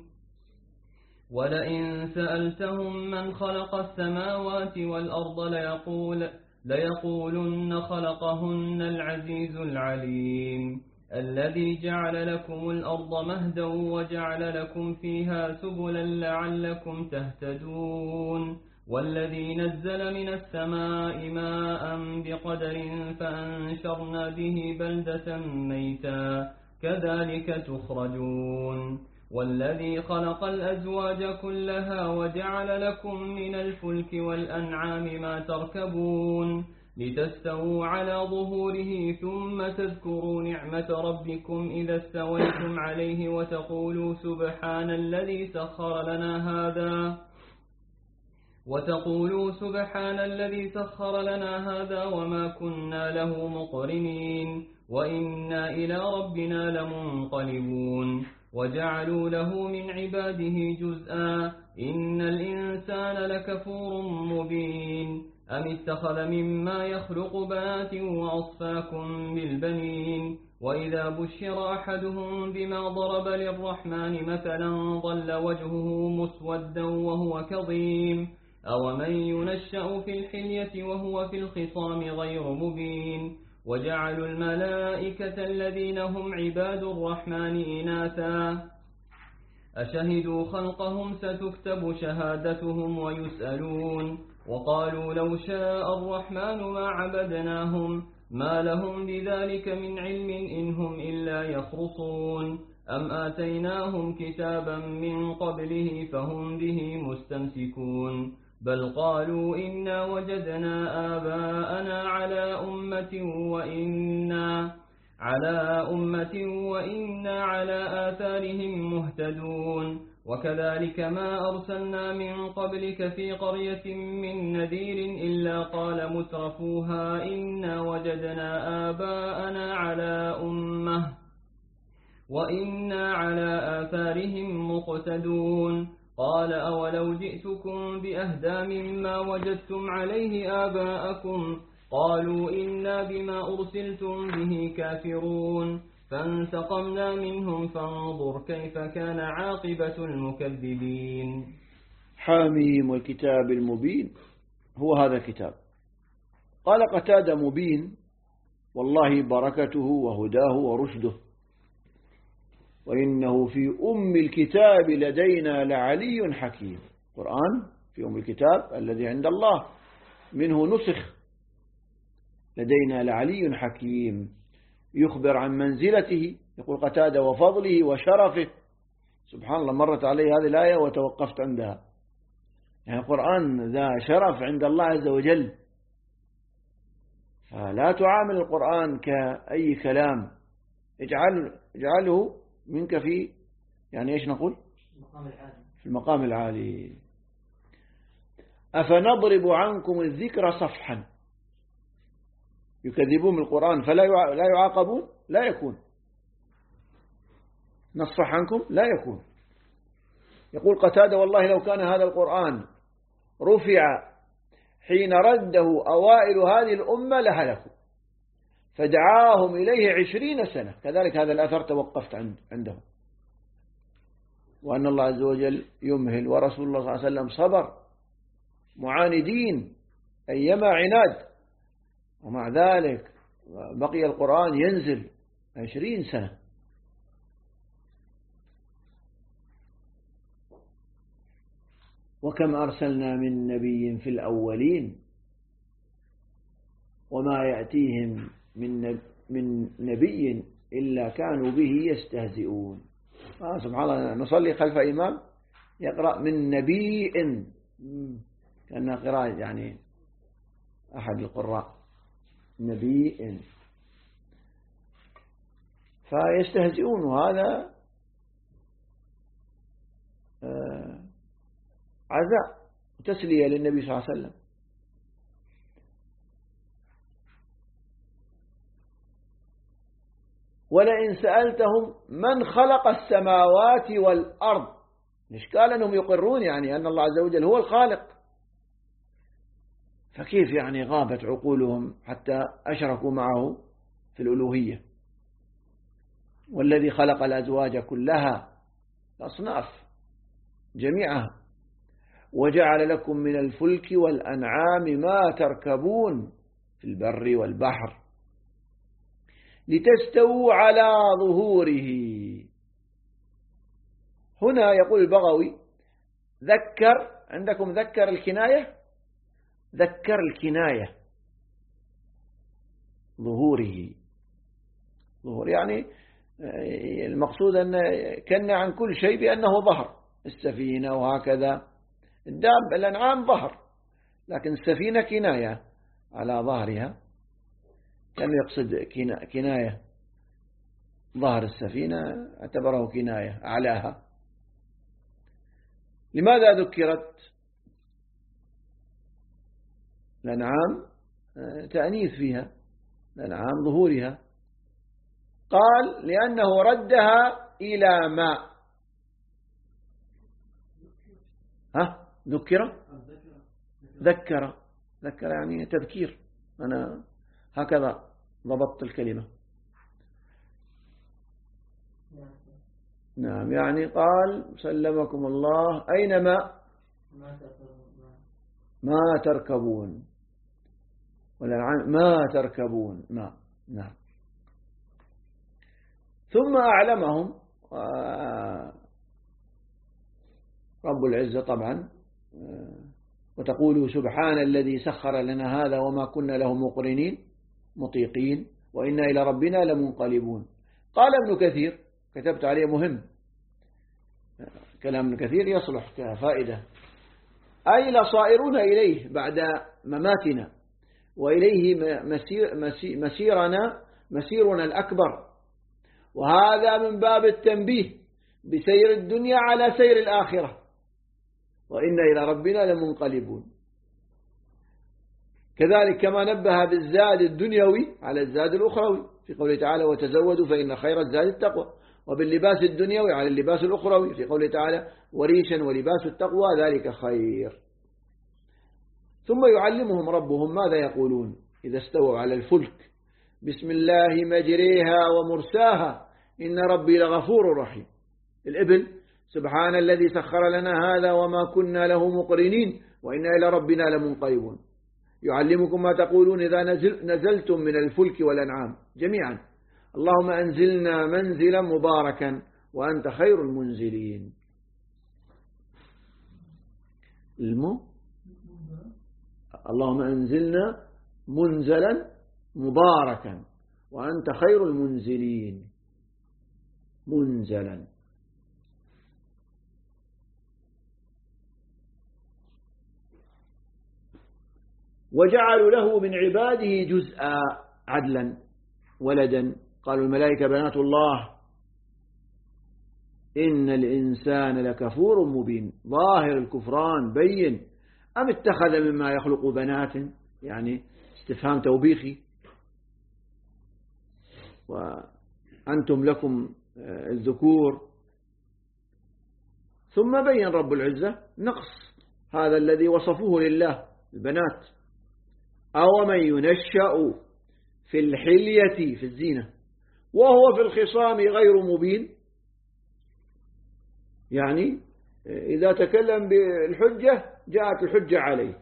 ولئن سألتهم من خلق السماوات والأرض ليقولن خلقهن العزيز العليم الذي جعل لكم الأرض مهدا وجعل لكم فيها سبلا لعلكم تهتدون والذي نزل من السماء ماء بقدر فأنشرنا به بلدة ميتا كذلك تخرجون والذي خلق الأزواج كلها وجعل لكم من الفلك والأنعام ما تركبون لتستووا على ظهوره ثم تذكروا نعمة ربكم إذا استويتم عليه وتقولوا سبحان الذي سخر لنا هذا وما كنا له مقرنين وإنا إلى ربنا لمنقلبون وجعلوا له من عباده جزءا إن الإنسان لكفور مبين أم اتخذ مما يخلق بنات وأصفاكم بالبنين وإذا بشر أحدهم بما ضرب للرحمن مثلا ظل وجهه مسودا وهو كظيم أومن ينشأ في الحلية وهو في الخصام غير مبين وجعلوا الملائكة الذين هم عباد الرحمن إناثا أشهدوا خلقهم ستكتب شهادتهم ويسألون وقالوا لو شاء الرحمن ما عبدناهم ما لهم بذلك من علم إن هم إلا يخرصون أم آتيناهم كتابا من قبله فهم به مستمسكون بل قالوا إنا وجدنا آباءنا على أمة وإنا على آثارهم مهتدون وكذلك ما أرسلنا من قبلك في قرية من نذير إلا قال مترفوها إنا وجدنا آباءنا على أمة وإنا على آثارهم مقتدون قال أولو جئتكم بأهدى مما وجدتم عليه آباءكم قالوا إنا بما أرسلتم به كافرون فانتقمنا منهم فانظر كيف كان عاقبة المكذبين. حاميم والكتاب المبين هو هذا الكتاب. قال قتادة مبين والله بركته وهداه ورشده وإنه في أم الكتاب لدينا لعلي حكيم. قرآن في أم الكتاب الذي عند الله منه نسخ لدينا لعلي حكيم يخبر عن منزلته. يقول قتادة وفضله وشرفه. سبحان الله مرت علي هذه الآية وتوقفت عندها. يعني القرآن ذا شرف عند الله عز وجل فلا تعامل القرآن كأي كلام. اجعله منك في يعني إيش نقول في المقام العالي. أفنضرب عنكم الذكر صفحا يكذبون بالقرآن فلا يعاقبون لا يكون. نصفح عنكم لا يكون. يقول قتادة والله لو كان هذا القرآن رفع حين رده أوائل هذه الأمة لهلكوا فدعاهم إليه 20 سنة. كذلك هذا الأثر توقفت عنده. وأن الله عز وجل يمهل ورسول الله صلى الله عليه وسلم صبر معاندين أيما عناد ومع ذلك بقي القرآن ينزل 20 سنة. وكم أرسلنا من نبي في الأولين وما يأتيهم من نبي إلا كانوا به يستهزئون. سبحان الله نصلي خلف إمام يقرأ من نبي كأنها قراءة يعني أحد القراء نبي فيستهزئون. وهذا عزاء وتسلية للنبي صلى الله عليه وسلم. ولئن سألتهم من خلق السماوات والأرض الإشكال أنهم يقرون يعني أن الله عز وجل هو الخالق فكيف يعني غابت عقولهم حتى أشركوا معه في الألوهية. والذي خلق الأزواج كلها الأصناف جميعها وجعل لكم من الفلك والأنعام ما تركبون في البر والبحر لتستووا على ظهوره. هنا يقول البغوي ذكر، عندكم ذكر الكناية، ذكر الكناية ظهوره، ظهور يعني المقصود أن كنا عن كل شيء بأنه ظهر، السفينة وهكذا، الأنعام ظهر، لكن السفينة كناية على ظهرها، كان يقصد كناية ظهر السفينة، اعتبره كناية أعلاها. لماذا ذكرت الأنعام؟ تأنيث فيها الأنعام ظهورها. قال لأنه ردها إلى ماء. ذكر يعني تذكير، أنا هكذا ضبطت الكلمة. نعم، يعني قال سلمكم الله أينما ما تركبون، والأنعام ما تركبون ما. نعم. ثم أعلمهم رب العزة طبعا، وتقولوا سبحان الذي سخر لنا هذا وما كنا له مقرنين مطيقين وإنا إلى ربنا لمنقلبون. قال ابن كثير، كتبت عليه مهم، كلام ابن كثير يصلح كفائدة، أي لصائرون إليه بعد مماتنا، وإليه مسيرنا الأكبر، وهذا من باب التنبيه بسير الدنيا على سير الآخرة، وإنا إلى ربنا لمنقلبون. كذلك كما نبه بالزاد الدنيوي على الزاد الأخروي في قوله تعالى وتزودوا فإن خير الزاد التقوى، وباللباس الدنيوي على اللباس الأخروي في قوله تعالى وريشا ولباس التقوى ذلك خير. ثم يعلمهم ربهم ماذا يقولون إذا استووا على الفلك: بسم الله مجريها ومرساها إن ربي لغفور رحيم. الإبل: سبحان الذي سخر لنا هذا وما كنا له مقرنين وإنا إلى ربنا لمنقلبون. يعلمكم ما تقولون إذا نزلتم من الفلك والأنعام جميعا: اللهم أنزلنا منزلا مباركا وأنت خير المنزلين. اللهم أنزلنا منزلا مباركا وأنت خير المنزلين. منزلا. وجعلوا له من عباده جزءا عدلا ولدا، قالوا الملائكة بنات الله إن الإنسان لكفور مبين. ظاهر الكفران بين. أم اتخذ مما يخلق بنات، يعني استفهام توبيخي، وأنتم لكم الذكور. ثم بين رب العزة نقص هذا الذي وصفوه لله البنات. أو من ينشأ في الحلية في الزينة وهو في الخصام غير مبين، يعني إذا تكلم بالحجة جاءت الحجة عليه.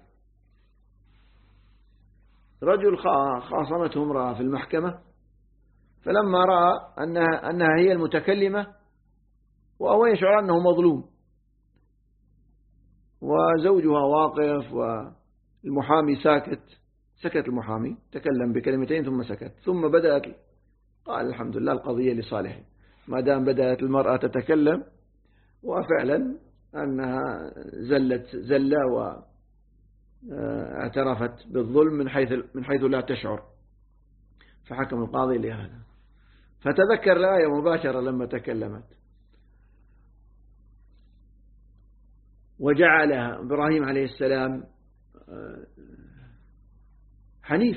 رجل خاصمته امرأة في المحكمة، فلما رأى أنها هي المتكلمة وهو يشعر أنه مظلوم وزوجها واقف والمحامي ساكت، سكت المحامي، تكلم بكلمتين ثم سكت، ثم بدأت، قال الحمد لله القضية لصالحه ما دام بدأت المرأة تتكلم، وفعلا أنها زلت زلة واعترفت بالظلم من حيث لا تشعر، فحكم القاضي لهذا. فتذكر الآية مباشرة لما تكلمت. وجعلها إبراهيم عليه السلام حنيف،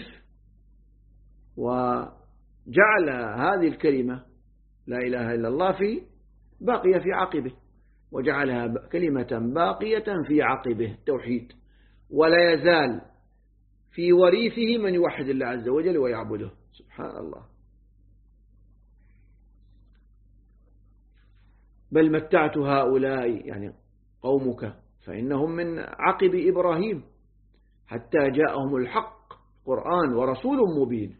وجعل هذه الكلمة لا إله إلا الله باقية في عقبه، وجعلها كلمة باقية في عقبه التوحيد، ولا يزال في وريثه من يوحد الله عز وجل ويعبده. سبحان الله. بل متعت هؤلاء يعني قومك فإنهم من عقب إبراهيم حتى جاءهم الحق قرآن ورسول مبين.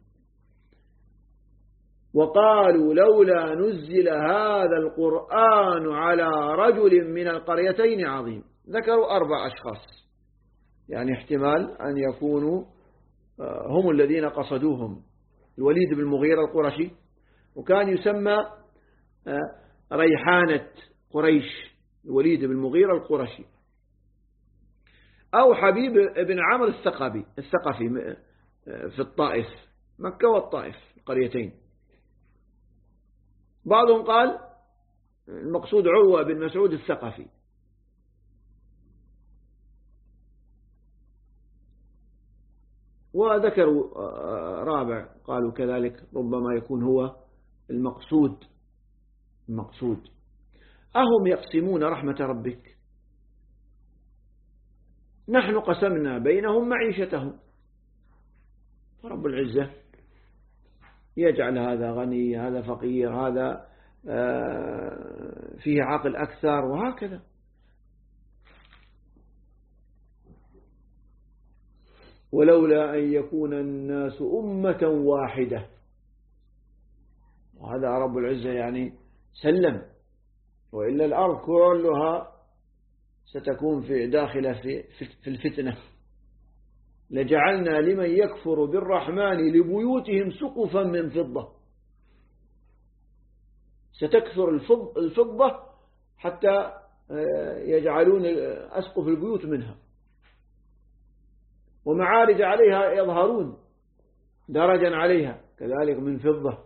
وقالوا لولا نزل هذا القرآن على رجل من القريتين عظيم. ذكروا 4 أشخاص، يعني احتمال أن يكونوا هم الذين قصدوهم. الوليد بن المغيرة القرشي، وكان يسمى ريحانة قريش، الوليد بن المغيرة القرشي، أو حبيب بن عمرو الثقفي في الطائف، مكة والطائف القريتين. بعضهم قال المقصود عروة بن مسعود الثقفي. وذكروا رابع قالوا كذلك ربما يكون هو المقصود. أهم يقسمون رحمة ربك؟ نحن قسمنا بينهم معيشتهم. فرب العزة يجعل هذا غني، هذا فقير، هذا فيه عقل أكثر، وهكذا. ولولا أن يكون الناس أمة واحدة، وهذا رب العزة يعني سلم، وإلا الأرض كلها ستكون داخلة في الفتنة. لجعلنا لمن يكفر بالرحمن لبيوتهم سقفا من فضة. ستكثر الفضة حتى يجعلون أسقف البيوت منها، ومعارج عليها يظهرون درجا عليها كذلك من فضة.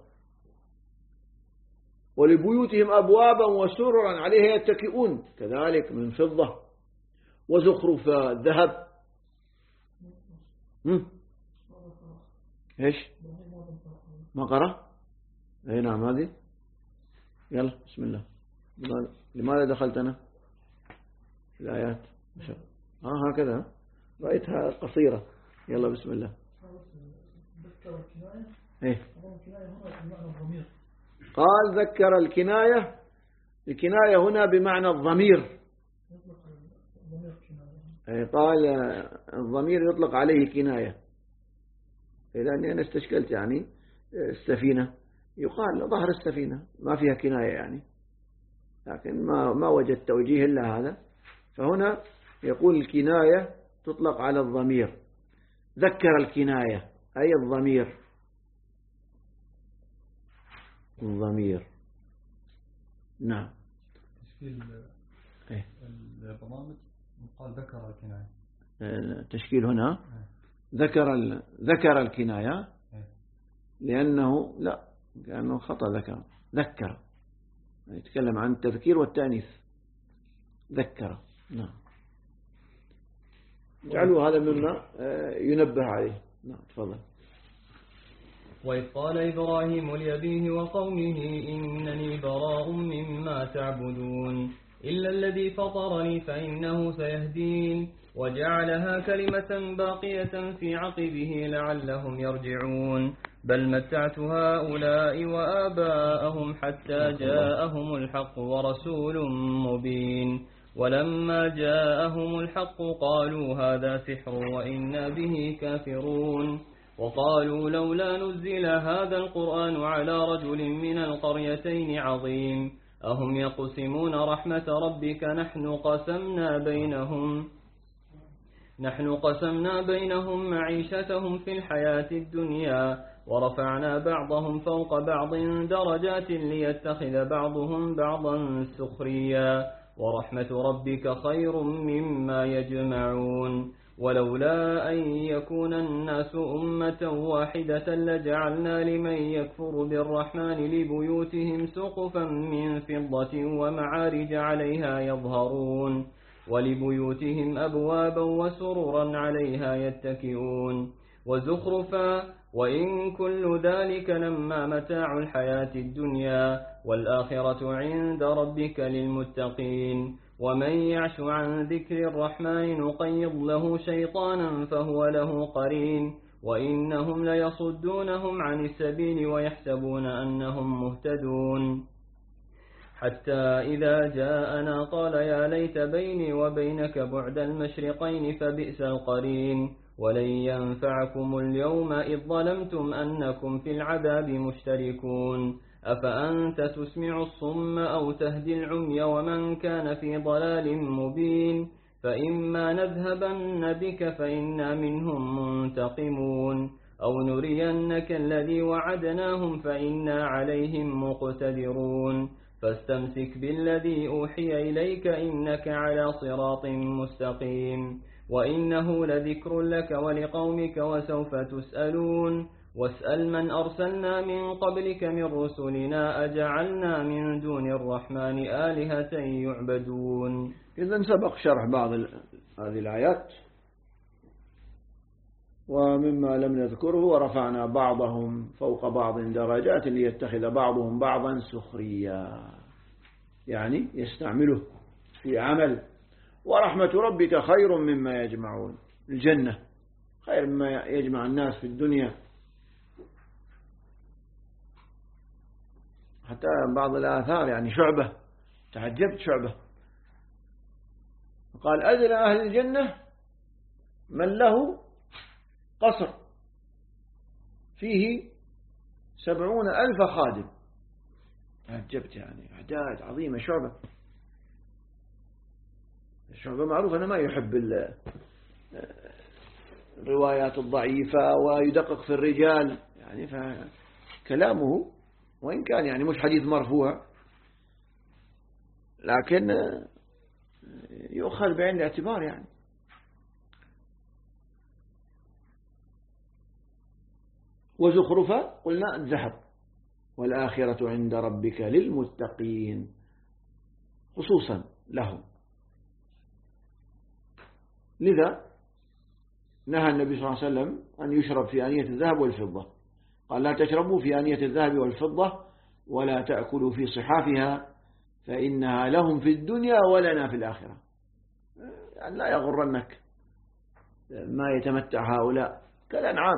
ولبيوتهم أبوابا وسررا عليها يتكئون كذلك من فضة. وزخرفا ذهب. إيش ما قرأ؟ أي نعم هذه. يلا بسم الله. لماذا دخلت أنا في الآيات؟ هكذا رأيتها قصيرة. يلا بسم الله. إيه؟ قال ذكر الكناية. الكناية هنا بمعنى الضمير. قال الضمير يطلق عليه كناية. لأني أنا استشكلت يعني السفينة يقال ظهر السفينة ما فيها كناية يعني، لكن ما وجدت توجيه إلا هذا. فهنا يقول الكناية تطلق على الضمير. ذكر الكناية أي الضمير. نعم. تشكيل البرامج قال ذكر الكناية. التشكيل هنا ذكر الكناية لأنه لا، كأنه خطأ. ذكر يتكلم عن التذكير والتأنيث. ذكر. نعم. جعلوا هذا مما ينبه عليه. نعم تفضل. وإذ قال إبراهيم لأبيه وقومه إنني براء مما تعبدون إلا الذي فطرني فإنه سيهدين وجعلها كلمة باقية في عقبه لعلهم يرجعون بل متعت هؤلاء وآباءهم حتى جاءهم الحق ورسول مبين ولما جاءهم الحق قالوا هذا سحر وإنا به كافرون وقالوا لولا نزل هذا القرآن على رجل من القريتين عظيم أهم يقسمون رحمة ربك نحن قسمنا بينهم معيشتهم في الحياة الدنيا ورفعنا بعضهم فوق بعض درجات ليتخذ بعضهم بعضا سخريا ورحمة ربك خير مما يجمعون ولولا أن يكون الناس أمة واحدة لجعلنا لمن يكفر بالرحمن لبيوتهم سقفا من فضة ومعارج عليها يظهرون ولبيوتهم أبوابا وسررا عليها يتكئون وزخرفا وإن كل ذلك لما متاع الحياة الدنيا والآخرة عند ربك للمتقين ومن يعش عن ذكر الرحمن نقيض له شيطانا فهو له قرين وإنهم ليصدونهم عن السبيل ويحسبون أنهم مهتدون حتى إذا جاءنا قال يا ليت بيني وبينك بعد المشرقين فبئس القرين ولن ينفعكم اليوم إذ ظلمتم أنكم في العذاب مشتركون أفأنت تسمع الصم أو تهدي العمي ومن كان في ضلال مبين فإما نذهبن بك فإنا منهم منتقمون أو نرينك الذي وعدناهم فإنا عليهم مقتدرون فاستمسك بالذي أوحي إليك إنك على صراط مستقيم وإنه لذكر لك ولقومك وسوف تسألون واسأل من أرسلنا من قبلك من رسلنا أجعلنا من دون الرحمن آلهة يعبدون. إذن سبق شرح بعض هذه الآيات، ومما لم نذكره ورفعنا بعضهم فوق بعض درجات ليتخذ بعضهم بعضا سخريا، يعني يستعمله في عمل. ورحمة ربك خير مما يجمعون، الجنة خير مما يجمع الناس في الدنيا. حتى بعض الآثار يعني شعبة، تعجبت شعبة قال أدنى أهل الجنة من له قصر فيه 70,000 خادم. تعجبت، يعني أعداد عظيمة. شعبة معروف أنه ما يحب الروايات الضعيفة ويدقق في الرجال، يعني فكلامه وإن كان يعني مش حديث مرفوع لكن يؤخذ بعين الاعتبار. يعني وزخرفة قلنا الذهب، والآخرة عند ربك للمتقين، خصوصا لهم. لذا نهى النبي صلى الله عليه وسلم أن يشرب في آنية الذهب والفضة، قال لا تشربوا في آنية الذهب والفضة ولا تأكلوا في صحافها فإنها لهم في الدنيا ولنا في الآخرة. يعني لا يغرنك ما يتمتع هؤلاء كالأنعام.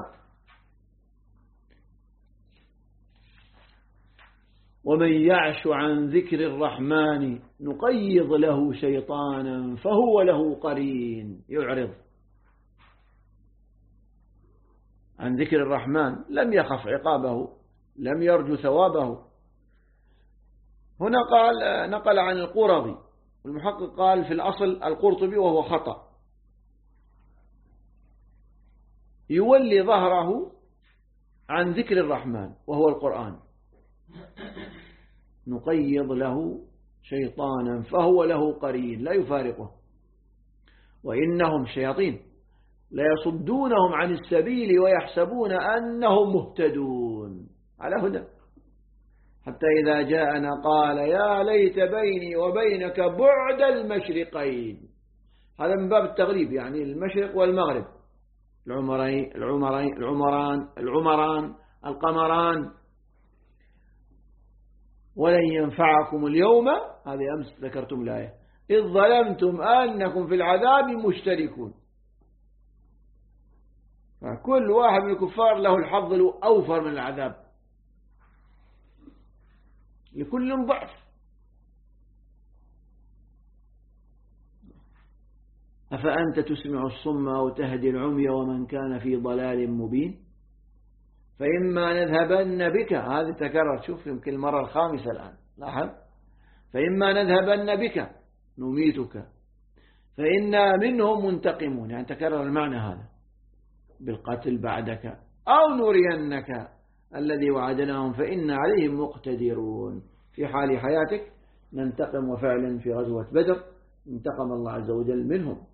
ومن يعش عن ذكر الرحمن نقيض له شيطانا فهو له قرين. يعرض عن ذكر الرحمن، لم يخف عقابه، لم يرجو ثوابه. هنا قال نقل عن القرظي، والمحقق قال في الأصل القرطبي وهو خطأ، يولي ظهره عن ذكر الرحمن وهو القرآن. نقيض له شيطانا فهو له قرين لا يفارقه، وإنهم شياطين لا يصدونهم عن السبيل ويحسبون أنهم مهتدون على هدى، حتى إذا جاءنا قال يا ليت بيني وبينك بعد المشرقين. هذا من باب التغريب، يعني المشرق والمغرب، العمران القمران. ولن ينفعكم اليوم، هذه أمس ذكرتم الآية، إذ ظلمتم أنكم في العذاب مشتركون. فكل واحد من الكفار له الحظ الأوفر من العذاب، لكل ضعف. أفأنت تسمع الصم أو تهدي العمي ومن كان في ضلال مبين فإما نذهبن بك. هذا تكرر، شوف يمكن المرة الخامسة الآن، لاحظ. فإما نذهبن بك نميتك فإنا منهم منتقمون، يعني تكرر المعنى هذا بالقتل بعدك، أو نرينك الذي وعدناهم فإنا عليهم مقتدرون. في حال حياتك ننتقم، وفعلا في غزوة بدر انتقم الله عز وجل منهم.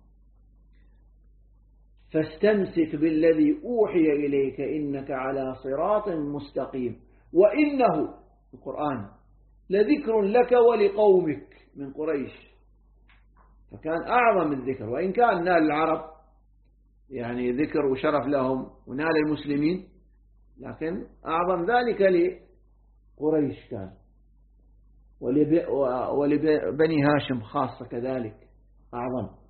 فاستمسك بالذي أوحي إليك إنك على صراط مستقيم وإنه القرآن لذكر لك ولقومك من قريش. فكان أعظم الذكر، وإن كان نال العرب يعني ذكر وشرف لهم ونال المسلمين، لكن أعظم ذلك لقريش كان، ولبني هاشم خاصة كذلك أعظم.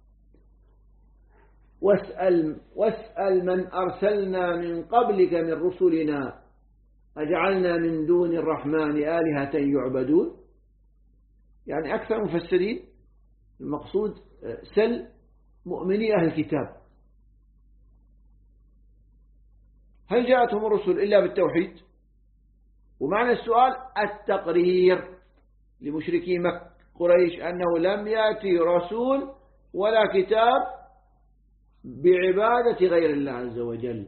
واسأل من أرسلنا من قبلك من رسلنا أجعلنا من دون الرحمن آلهة يعبدون. يعني أكثر مفسرين المقصود سل مؤمني أهل الكتاب. هل جاءتهم الرسل إلا بالتوحيد؟ ومعنى السؤال التقرير لمشركي مكة قريش أنه لم يأتي رسول ولا كتاب بعبادة غير الله عز وجل.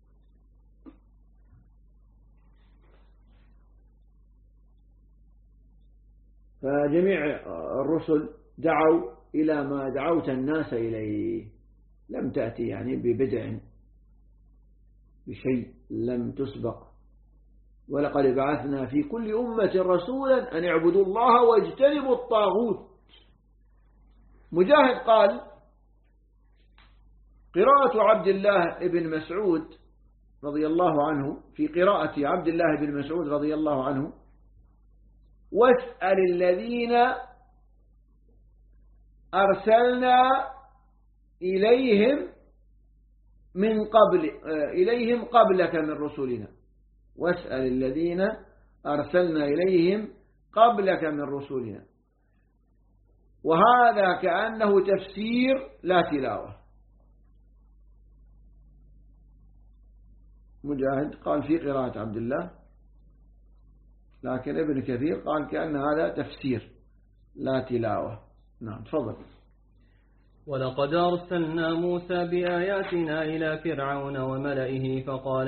فجميع الرسل دعوا إلى ما دعوت الناس إليه، لم تأتي يعني ببدع بشيء لم تسبق. ولقد بعثنا في كل أمة رسولا أن اعبدوا الله واجتنبوا الطاغوت. مجاهد قال قراءة عبد الله بن مسعود رضي الله عنه، في قراءة عبد الله بن مسعود رضي الله عنه: واسأل الذين أرسلنا إليهم قبلك من رسلنا. واسأل الذين أرسلنا إليهم قبلك من رسلنا. وهذا كأنه تفسير لا تلاوة. مجاهد قال في قراءة عبد الله، لكن ابن كثير قال كأن هذا تفسير لا تلاوة. نعم تفضل. ولقد أرسلنا موسى بآياتنا إلى فرعون وملئه فقال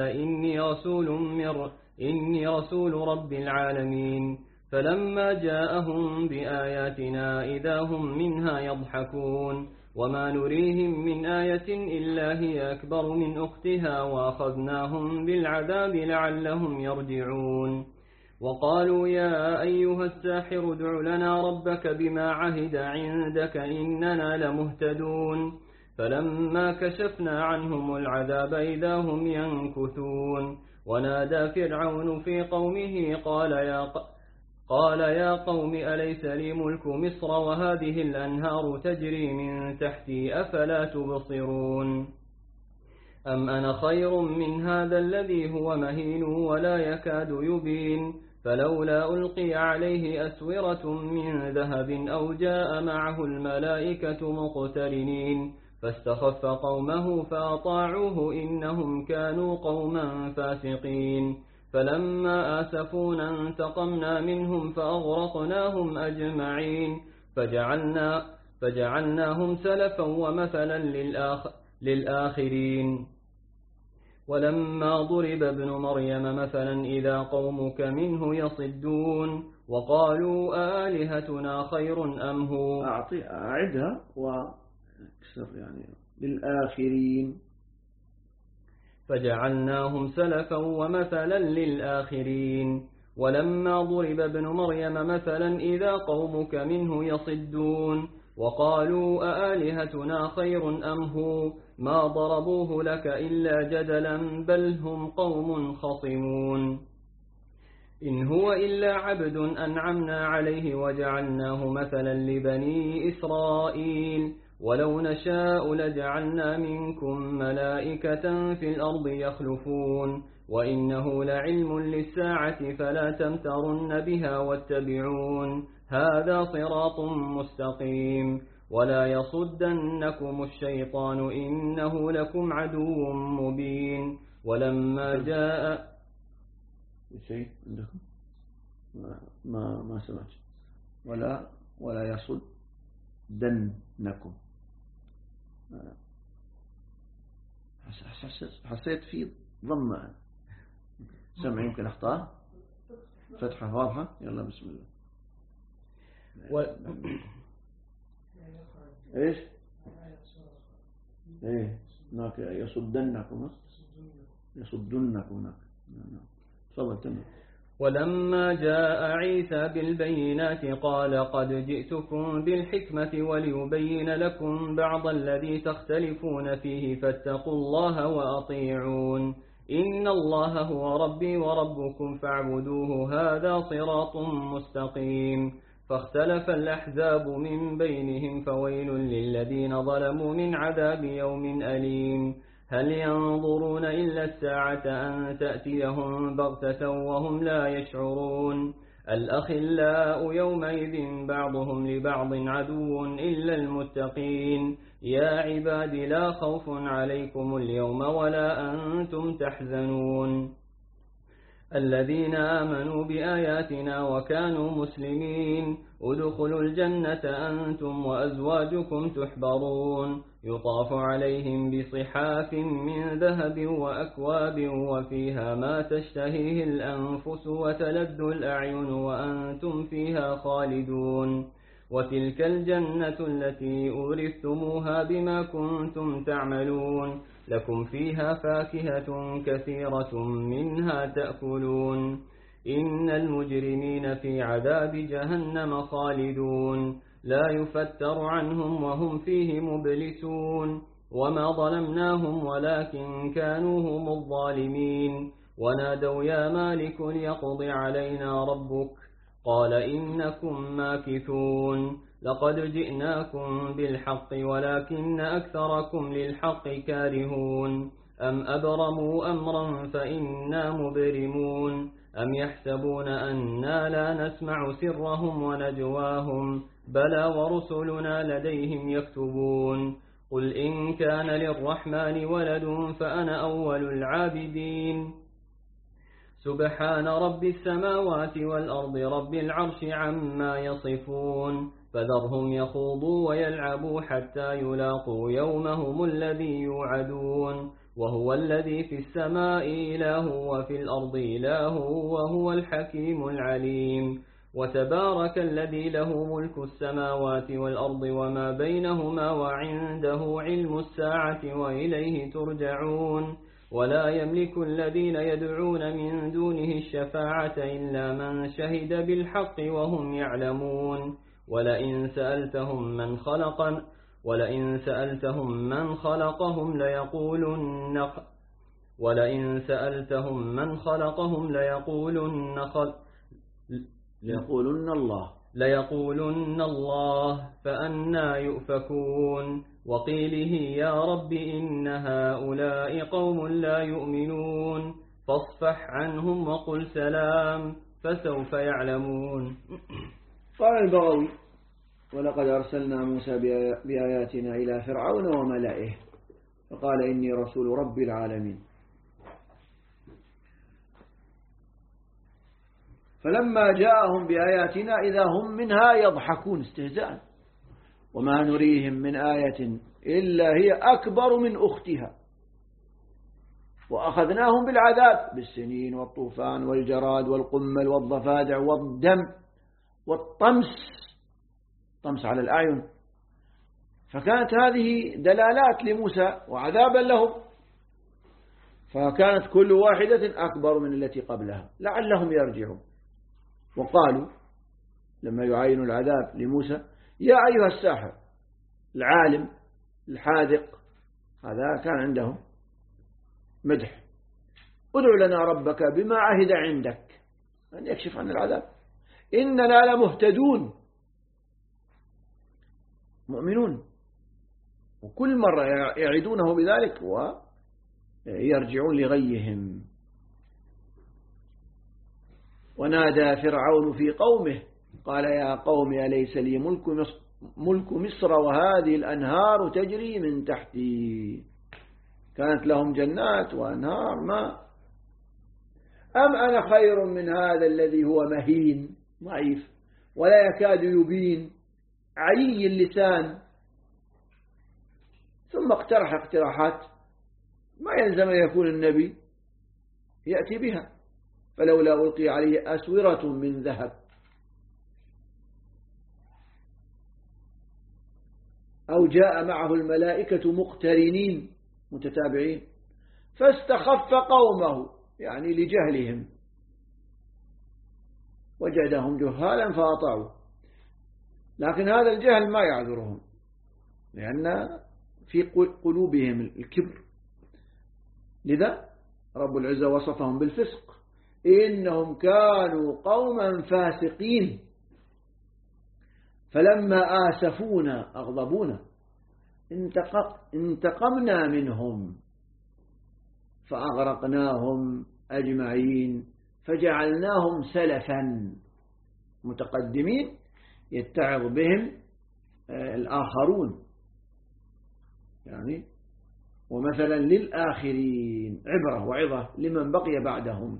إني رسول رب العالمين. فلما جاءهم بآياتنا إذا هم منها يضحكون وما نريهم من آية إلا هي أكبر من أختها وأخذناهم بالعذاب لعلهم يرجعون. وقالوا يا أيها الساحر ادع لنا ربك بما عهد عندك إننا لمهتدون. فلما كشفنا عنهم العذاب إذا هم ينكثون. ونادى فرعون في قومه قال يا قوم أليس لي ملك مصر وهذه الأنهار تجري من تحتي أفلا تبصرون. أم أنا خير من هذا الذي هو مهين ولا يكاد يبين. فلولا ألقي عليه أسورة من ذهب أو جاء معه الملائكة مقترنين. فاستخف قومه فأطاعوه إنهم كانوا قوما فاسقين. فلما آسفونا انتقمنا منهم فأغرقناهم أجمعين فجعلناهم سلفا ومثلا للآخرين. ولما ضرب ابن مريم مثلا إذا قومك منه يصدون وقالوا آلهتنا خير أم هو. أعدها وكسر يعني للآخرين. فجعلناهم سلفا ومثلا للآخرين. ولما ضرب ابن مريم مثلا إذا قومك منه يصدون وقالوا أآلهتنا خير أم هو ما ضربوه لك إلا جدلا بل هم قوم خصمون. إن هو إلا عبد أنعمنا عليه وجعلناه مثلا لبني إسرائيل. ولو نشاء لجعلنا منكم ملائكة في الأرض يخلفون وإنه لعلم للساعة فلا تمترن بها واتبعون هذا صراط مستقيم. ولا يصدنكم الشيطان إنه لكم عدو مبين. ولما جاء شيء عندكم ما سمعت. ولا يصدنكم. حسيت في ضمة سمع يمكن أخطاء. فتحة واضحة. يلا بسم الله. إيش إيه هناك يصدنكم هناك. تفضل تمام. ولما جاء عيسى بالبينات قال قد جئتكم بالحكمة وليبين لكم بعض الذي تختلفون فيه فاتقوا الله وأطيعون. إن الله هو ربي وربكم فاعبدوه هذا صراط مستقيم. فاختلف الأحزاب من بينهم فويل للذين ظلموا من عذاب يوم أليم. هل ينظرون إلا الساعة أن تأتيهم بغتة وهم لا يشعرون الأخلاء يومئذ بعضهم لبعض عدو إلا المتقين يا عباد لا خوف عليكم اليوم ولا أنتم تحزنون الذين آمنوا بآياتنا وكانوا مسلمين ادخلوا الجنة أنتم وأزواجكم تحبرون يطاف عليهم بصحاف من ذهب وأكواب وفيها ما تشتهيه الأنفس وتلذ الأعين وأنتم فيها خالدون وتلك الجنة التي أورثتموها بما كنتم تعملون لكم فيها فاكهة كثيرة منها تأكلون إن المجرمين في عذاب جهنم خالدون لا يفتر عنهم وهم فيه مبلسون وما ظلمناهم ولكن كانوا هم الظالمين ونادوا يا مالك ليقض علينا ربك قال إنكم ماكثون لقد جئناكم بالحق ولكن أكثركم للحق كارهون أم أبرموا أمرا فإنا مبرمون أم يحسبون أنا لا نسمع سرهم ونجواهم بلى ورسلنا لديهم يكتبون قل إن كان للرحمن ولد فأنا أول العابدين سبحان رب السماوات والأرض رب العرش عما يصفون فذرهم يخوضوا ويلعبوا حتى يلاقوا يومهم الذي يوعدون وهو الذي في السماء إله وفي الأرض إله وهو الحكيم العليم وتبارك الذي له ملك السماوات والأرض وما بينهما وعنده علم الساعة وإليه ترجعون ولا يملك الذين يدعون من دونه الشفاعة إلا من شهد بالحق وهم يعلمون ولئن سألتهم من خلقهم ليقولن الله فأنى يؤفكون وقيله يا رب إن هؤلاء قوم لا يؤمنون فاصفح عنهم وقل سلام فسوف يعلمون. قال البغوي ولقد أرسلنا موسى بآياتنا إلى فرعون وملئه فقال إني رسول رب العالمين فلما جاءهم بآياتنا إذا هم منها يضحكون استهزاء وما نريهم من آية إلا هي أكبر من أختها وأخذناهم بالعذاب بالسنين والطوفان والجراد والقمل والضفادع والدم والطمس على الأعين فكانت هذه دلالات لموسى وعذابا لهم فكانت كل واحدة أكبر من التي قبلها لعلهم يرجعون. وقالوا لما يعاينوا العذاب لموسى يا أيها الساحر العالم الحاذق هذا كان عندهم مدح ادع لنا ربك بما عهد عندك أن يكشف عن العذاب إننا لمهتدون مؤمنون وكل مرة يعيدونه بذلك ويرجعون لغيهم. ونادى فرعون في قومه قال يا قوم أليس لي ملك مصر وهذه الأنهار تجري من تحتي كانت لهم جنات وأنهار ماء أم أنا خير من هذا الذي هو مهين ضعيف ولا يكاد يبين عيي اللسان ثم اقترح اقتراحات ما يلزم أن يكون النبي يأتي بها فلولا ألقي عليه أسورة من ذهب أو جاء معه الملائكة مقترنين متتابعين فاستخف قومه يعني لجهلهم وجدهم جهالا فأطاعوا لكن هذا الجهل ما يعذرهم لأن في قلوبهم الكبر لذا رب العزة وصفهم بالفسق إنهم كانوا قوما فاسقين فلما آسفونا أغضبونا انتقمنا منهم فأغرقناهم أجمعين فجعلناهم سلفا متقدمين يتعظ بهم الآخرون يعني، ومثلا للآخرين عبرة وعظة لمن بقي بعدهم.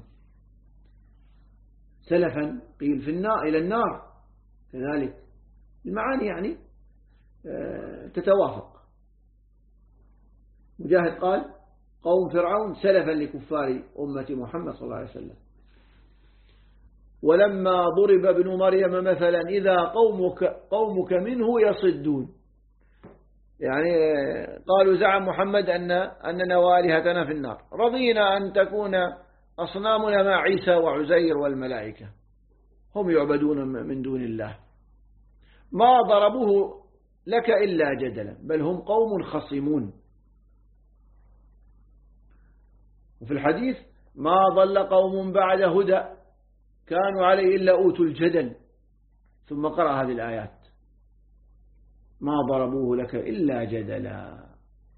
سلفا قيل في النار إلى النار، كذلك المعاني يعني تتوافق. مجاهد قال قوم فرعون سلفا لكفار أمة محمد صلى الله عليه وسلم. ولما ضرب ابن مريم مثلا إذا قومك منه يصدون، يعني قالوا زعم محمد أننا وآلهتنا في النار، رضينا أن تكون أصنامنا مع عيسى وعزير والملائكة، هم يعبدون من دون الله، ما ضربوه لك إلا جدلا بل هم قوم خصمون. وفي الحديث ما ضل قوم بعد هدى كانوا عليه إلا أوتوا الجدل، ثم قرأ هذه الآيات ما ضربوه لك إلا جدلا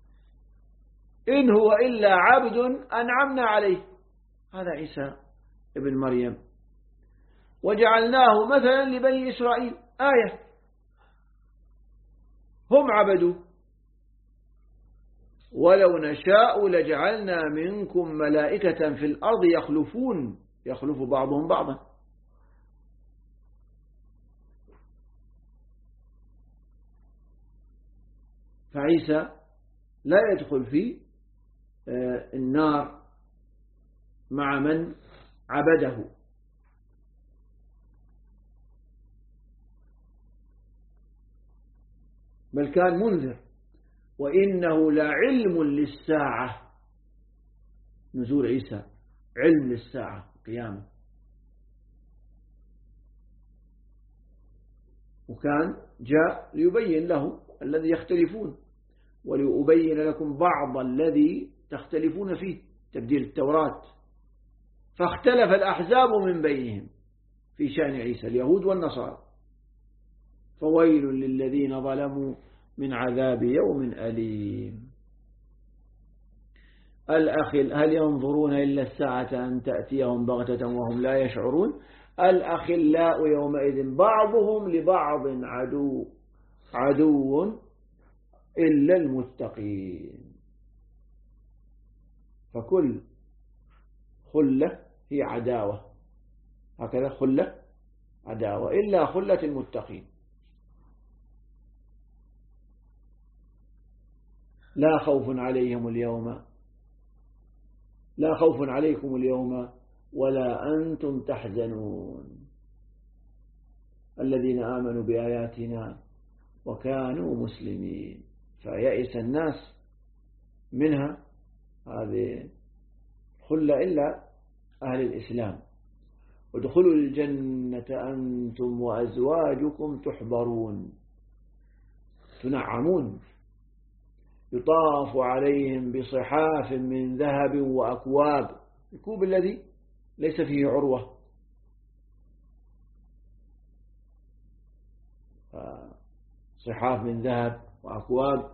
إن هو إلا عبد أنعمنا عليه، هذا عيسى ابن مريم، وجعلناه مثلا لبني إسرائيل آية، هم عبدوا. ولو نشاء لجعلنا منكم ملائكة في الأرض يخلف بعضهم بعضا. فعيسى لا يدخل في النار مع من عبده، بل كان منذر، وإنه لعلم للساعة، نزول عيسى علم للساعة قيامة. وكان جاء ليبين له الذي يختلفون، وليبين لكم بعض الذي تختلفون فيه، تبديل التوراة. فاختلف الأحزاب من بينهم في شأن عيسى، اليهود والنصارى. فويل للذين ظلموا من عذاب يوم أليم. هل ينظرون إلا الساعة أن تأتيهم بغتة وهم لا يشعرون. الأخلاء يومئذ بعضهم لبعض عدو إلا المتقين. فكل خلة هي عداوة، هكذا خلة عداوة إلا خلة المتقين. لا خوف عليكم اليوم ولا أنتم تحزنون الذين آمنوا بآياتنا وكانوا مسلمين. فيأس الناس منها هذه خلة إلا أهل الإسلام. ادخلوا الجنة أنتم وأزواجكم تحبرون تنعمون يطاف عليهم بصحاف من ذهب وأكواب، الكوب الذي ليس فيه عروة، صحاف من ذهب وأكواب.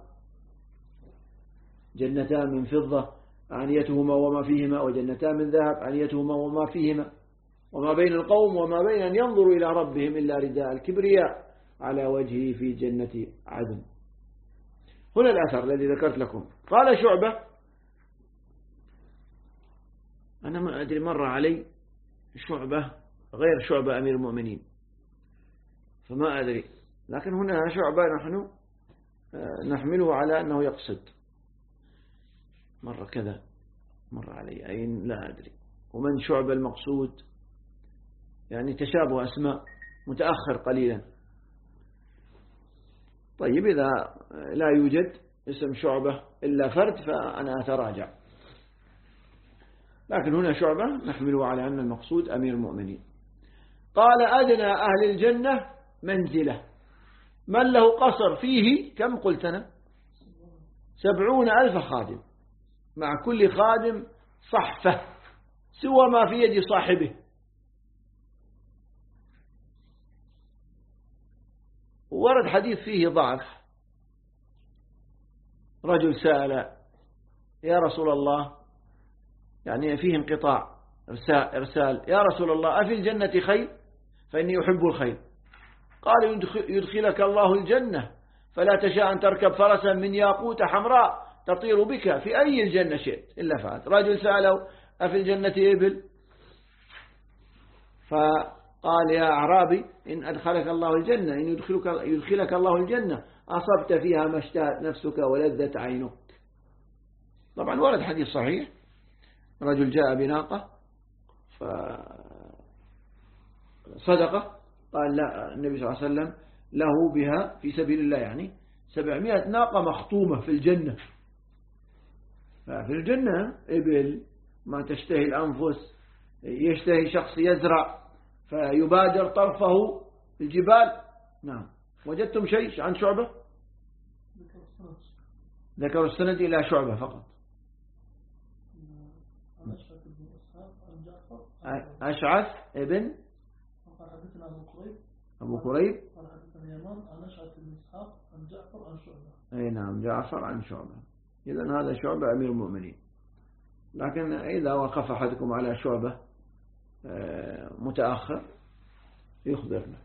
جنتان من فضة آنيتهما وما فيهما، وجنتان من ذهب آنيتهما وما فيهما، وما بين القوم وما بين أن ينظروا إلى ربهم إلا رداء الكبرياء على وجهه في جنة عدن. هنا الأثر الذي ذكرت لكم. قال شعبة، أنا ما أدري مر علي شعبة غير شعبة أمير المؤمنين فما أدري، لكن هنا شعبة نحن نحمله على أنه يقصد. مرة كذا مر علي أين لا أدري. ومن شعبة المقصود يعني تشابه أسماء متأخر قليلا. طيب إذا لا يوجد اسم شعبة إلا فرد فأنا أتراجع، لكن هنا شعبة نحمله على أن المقصود أمير المؤمنين. قال أدنى أهل الجنة منزلة من له قصر فيه كم قلت أنا 70,000 خادم، مع كل خادم صحفة سوى ما في يد صاحبه. ورد حديث فيه ضعف. رجل سأل يا رسول الله، يعني فيه انقطاع إرسال، يا رسول الله أفي الجنة خير؟ فإني أحب الخيل. قال يدخلك الله الجنة فلا تشاء أن تركب فرسا من ياقوت حمراء تطير بك في أي الجنة شئت إلا فعلت. رجل سأله أفي الجنة إبل؟ فقال يا أعرابي إن أدخلك الله الجنة، إن يدخلك الله الجنة أصبت فيها ما اشتهت نفسك ولذت عينك. طبعا ورد حديث صحيح، رجل جاء بناقة فصدقه، قال لا النبي صلى الله عليه وسلم له بها في سبيل الله يعني 700 ناقة مختومة في الجنة. ففي الجنة إبل ما تشتهي الأنفس، يشتهي شخص يزرع فيبادر طرفه الجبال. نعم. وجدتم شيء عن شعبة؟ ذكروا السند إلى شعبة فقط. أشعث ابن أبو كريب أي نعم جعفر عن شعبة. إذن هذا شعبة أمير المؤمنين، لكن إذا وقف أحدكم على شعبة متأخر يخبرنا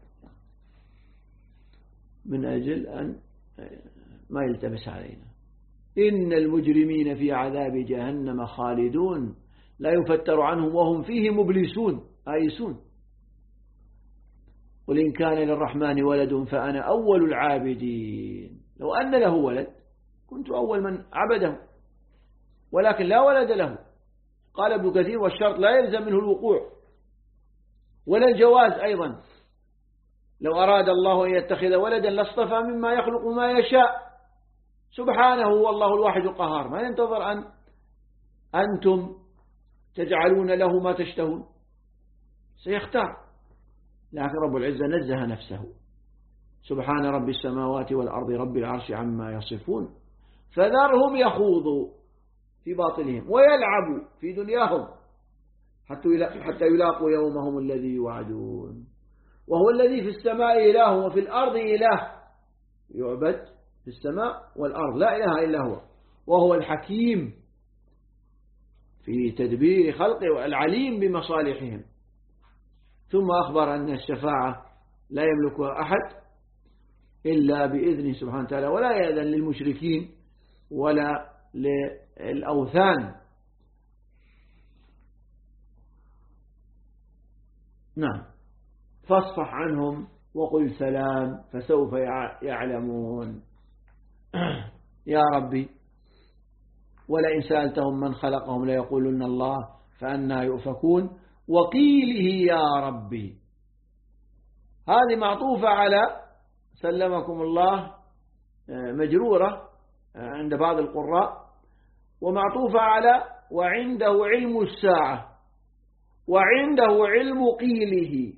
من أجل أن ما يلتبس علينا. إن المجرمين في عذاب جهنم خالدون لا يفتر عنهم وهم فيه مبلسون آيسون. قل إن كان للرحمن ولد فأنا أول العابدين. لو أن له ولد كنت أول من عبده، ولكن لا ولد له. قال ابن كثير والشرط لا يلزم منه الوقوع ولا الجواز أيضا. لو أراد الله أن يتخذ ولدا لاصطفى مما يخلق ما يشاء سبحانه والله الواحد القهار. ما ينتظر أن أنتم تجعلون له ما تشتهون، سيختار. لكن رب العزة نزه نفسه سبحان رب السماوات والأرض رب العرش عما يصفون فذرهم يخوضوا في باطلهم ويلعبوا في دنياهم حتى يلاقوا يومهم الذي يوعدون. وهو الذي في السماء إله وفي الأرض إله يعبد في السماء والأرض، لا إله إلا هو. وهو الحكيم في تدبير خلقه والعليم بمصالحهم. ثم أخبر أن الشفاعة لا يملكها أحد إلا بإذنه سبحانه وتعالى، ولا يأذن للمشركين ولا للأوثان. نعم. فاصفح عنهم وقل سلام فسوف يعلمون. يا ربي ولئن سألتهم من خلقهم ليقولن الله فأنى يؤفكون وقيله يا ربي. هذه معطوفة على سلمكم الله مجرورة عند بعض القراء، ومعطوفة على وعنده علم الساعة وعنده علم قيله.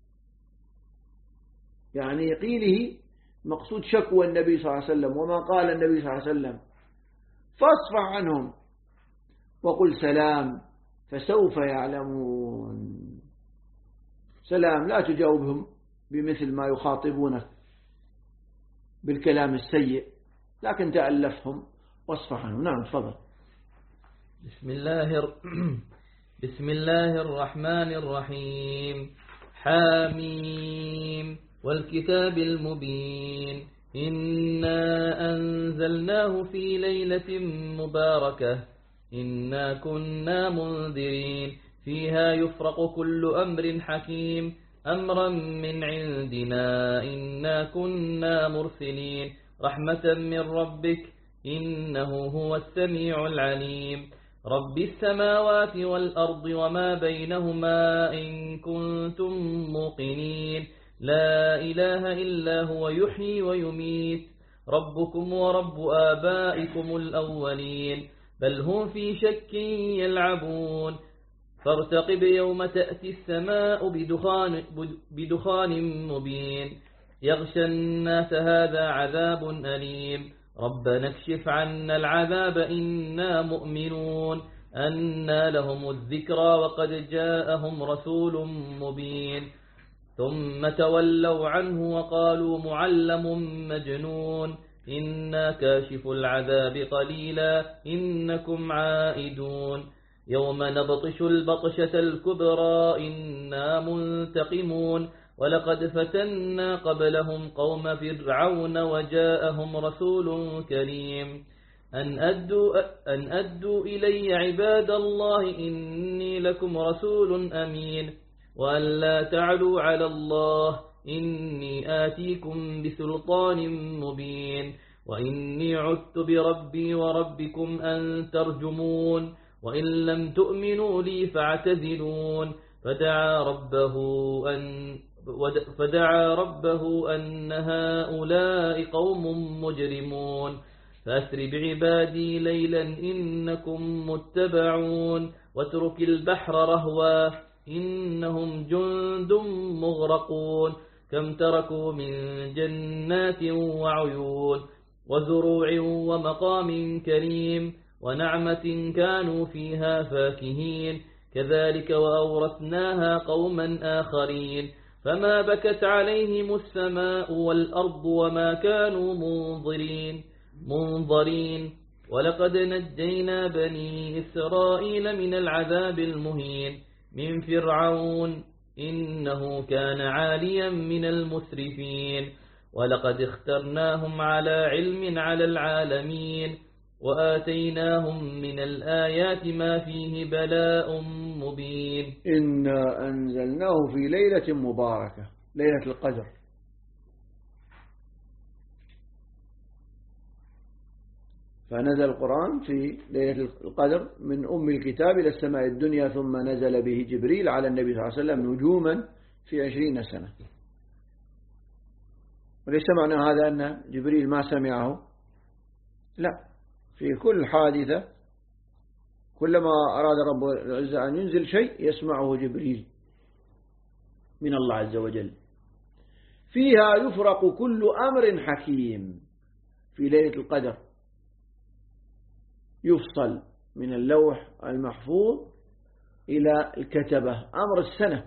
يعني قيله مقصود شكوى النبي صلى الله عليه وسلم وما قال النبي صلى الله عليه وسلم. فاصفح عنهم وقل سلام فسوف يعلمون. سلام، لا تجاوبهم بمثل ما يخاطبونك بالكلام السيء، لكن تألفهم واصفح عنهم. نعم تفضل. بسم الله الرحمن الرحيم. حاميم والكتاب المبين إنا أنزلناه في ليلة مباركة إنا كنا منذرين فيها يفرق كل أمر حكيم أمرا من عندنا إنا كنا مرسلين رحمة من ربك إنه هو السميع العليم. رب السماوات والأرض وما بينهما إن كنتم موقنين لا إله إلا هو يحيي ويميت ربكم ورب آبائكم الأولين بل هم في شك يلعبون فارتقب يوم تأتي السماء بدخان مبين يغشى الناس هذا عذاب أليم ربنا اكشف عنا العذاب إنا مؤمنون أنى لهم الذكرى وقد جاءهم رسول مبين ثم تولوا عنه وقالوا معلم مجنون إنا كاشف العذاب قليلا إنكم عائدون يوم نبطش البطشة الكبرى إنا منتقمون ولقد فتنا قبلهم قوم فرعون وجاءهم رسول كريم أن أدوا إلي عباد الله إني لكم رسول أمين وأن لا تعلوا على الله إني آتيكم بسلطان مبين وإني عدت بربي وربكم أن ترجمون وإن لم تؤمنوا لي فاعتزلون فدعا ربه أن هؤلاء قوم مجرمون فأسر بعبادي ليلا إنكم متبعون واترك البحر رهوا إنهم جند مغرقون كم تركوا من جنات وعيون وزروع ومقام كريم ونعمة كانوا فيها فاكهين كذلك وأورثناها قوما آخرين فما بكت عليهم السماء والأرض وما كانوا منظرين ولقد نجينا بني إسرائيل من العذاب المهين من فرعون إنه كان عاليا من المسرفين ولقد اخترناهم على علم على العالمين وآتيناهم من الآيات ما فيه بلاء مبين إنا أنزلناه في ليلة مباركة ليلة القدر فنزل القرآن في ليلة القدر من أم الكتاب إلى السماء الدنيا ثم نزل به جبريل على النبي صلى الله عليه وسلم نجوما في 20 سنة. وليس معنى هذا أن جبريل ما سمعه، لا، في كل حادثة كلما أراد رب العزة أن ينزل شيء يسمعه جبريل من الله عز وجل. فيها يفرق كل أمر حكيم، في ليلة القدر يفصل من اللوح المحفوظ إلى الكتبة أمر السنة،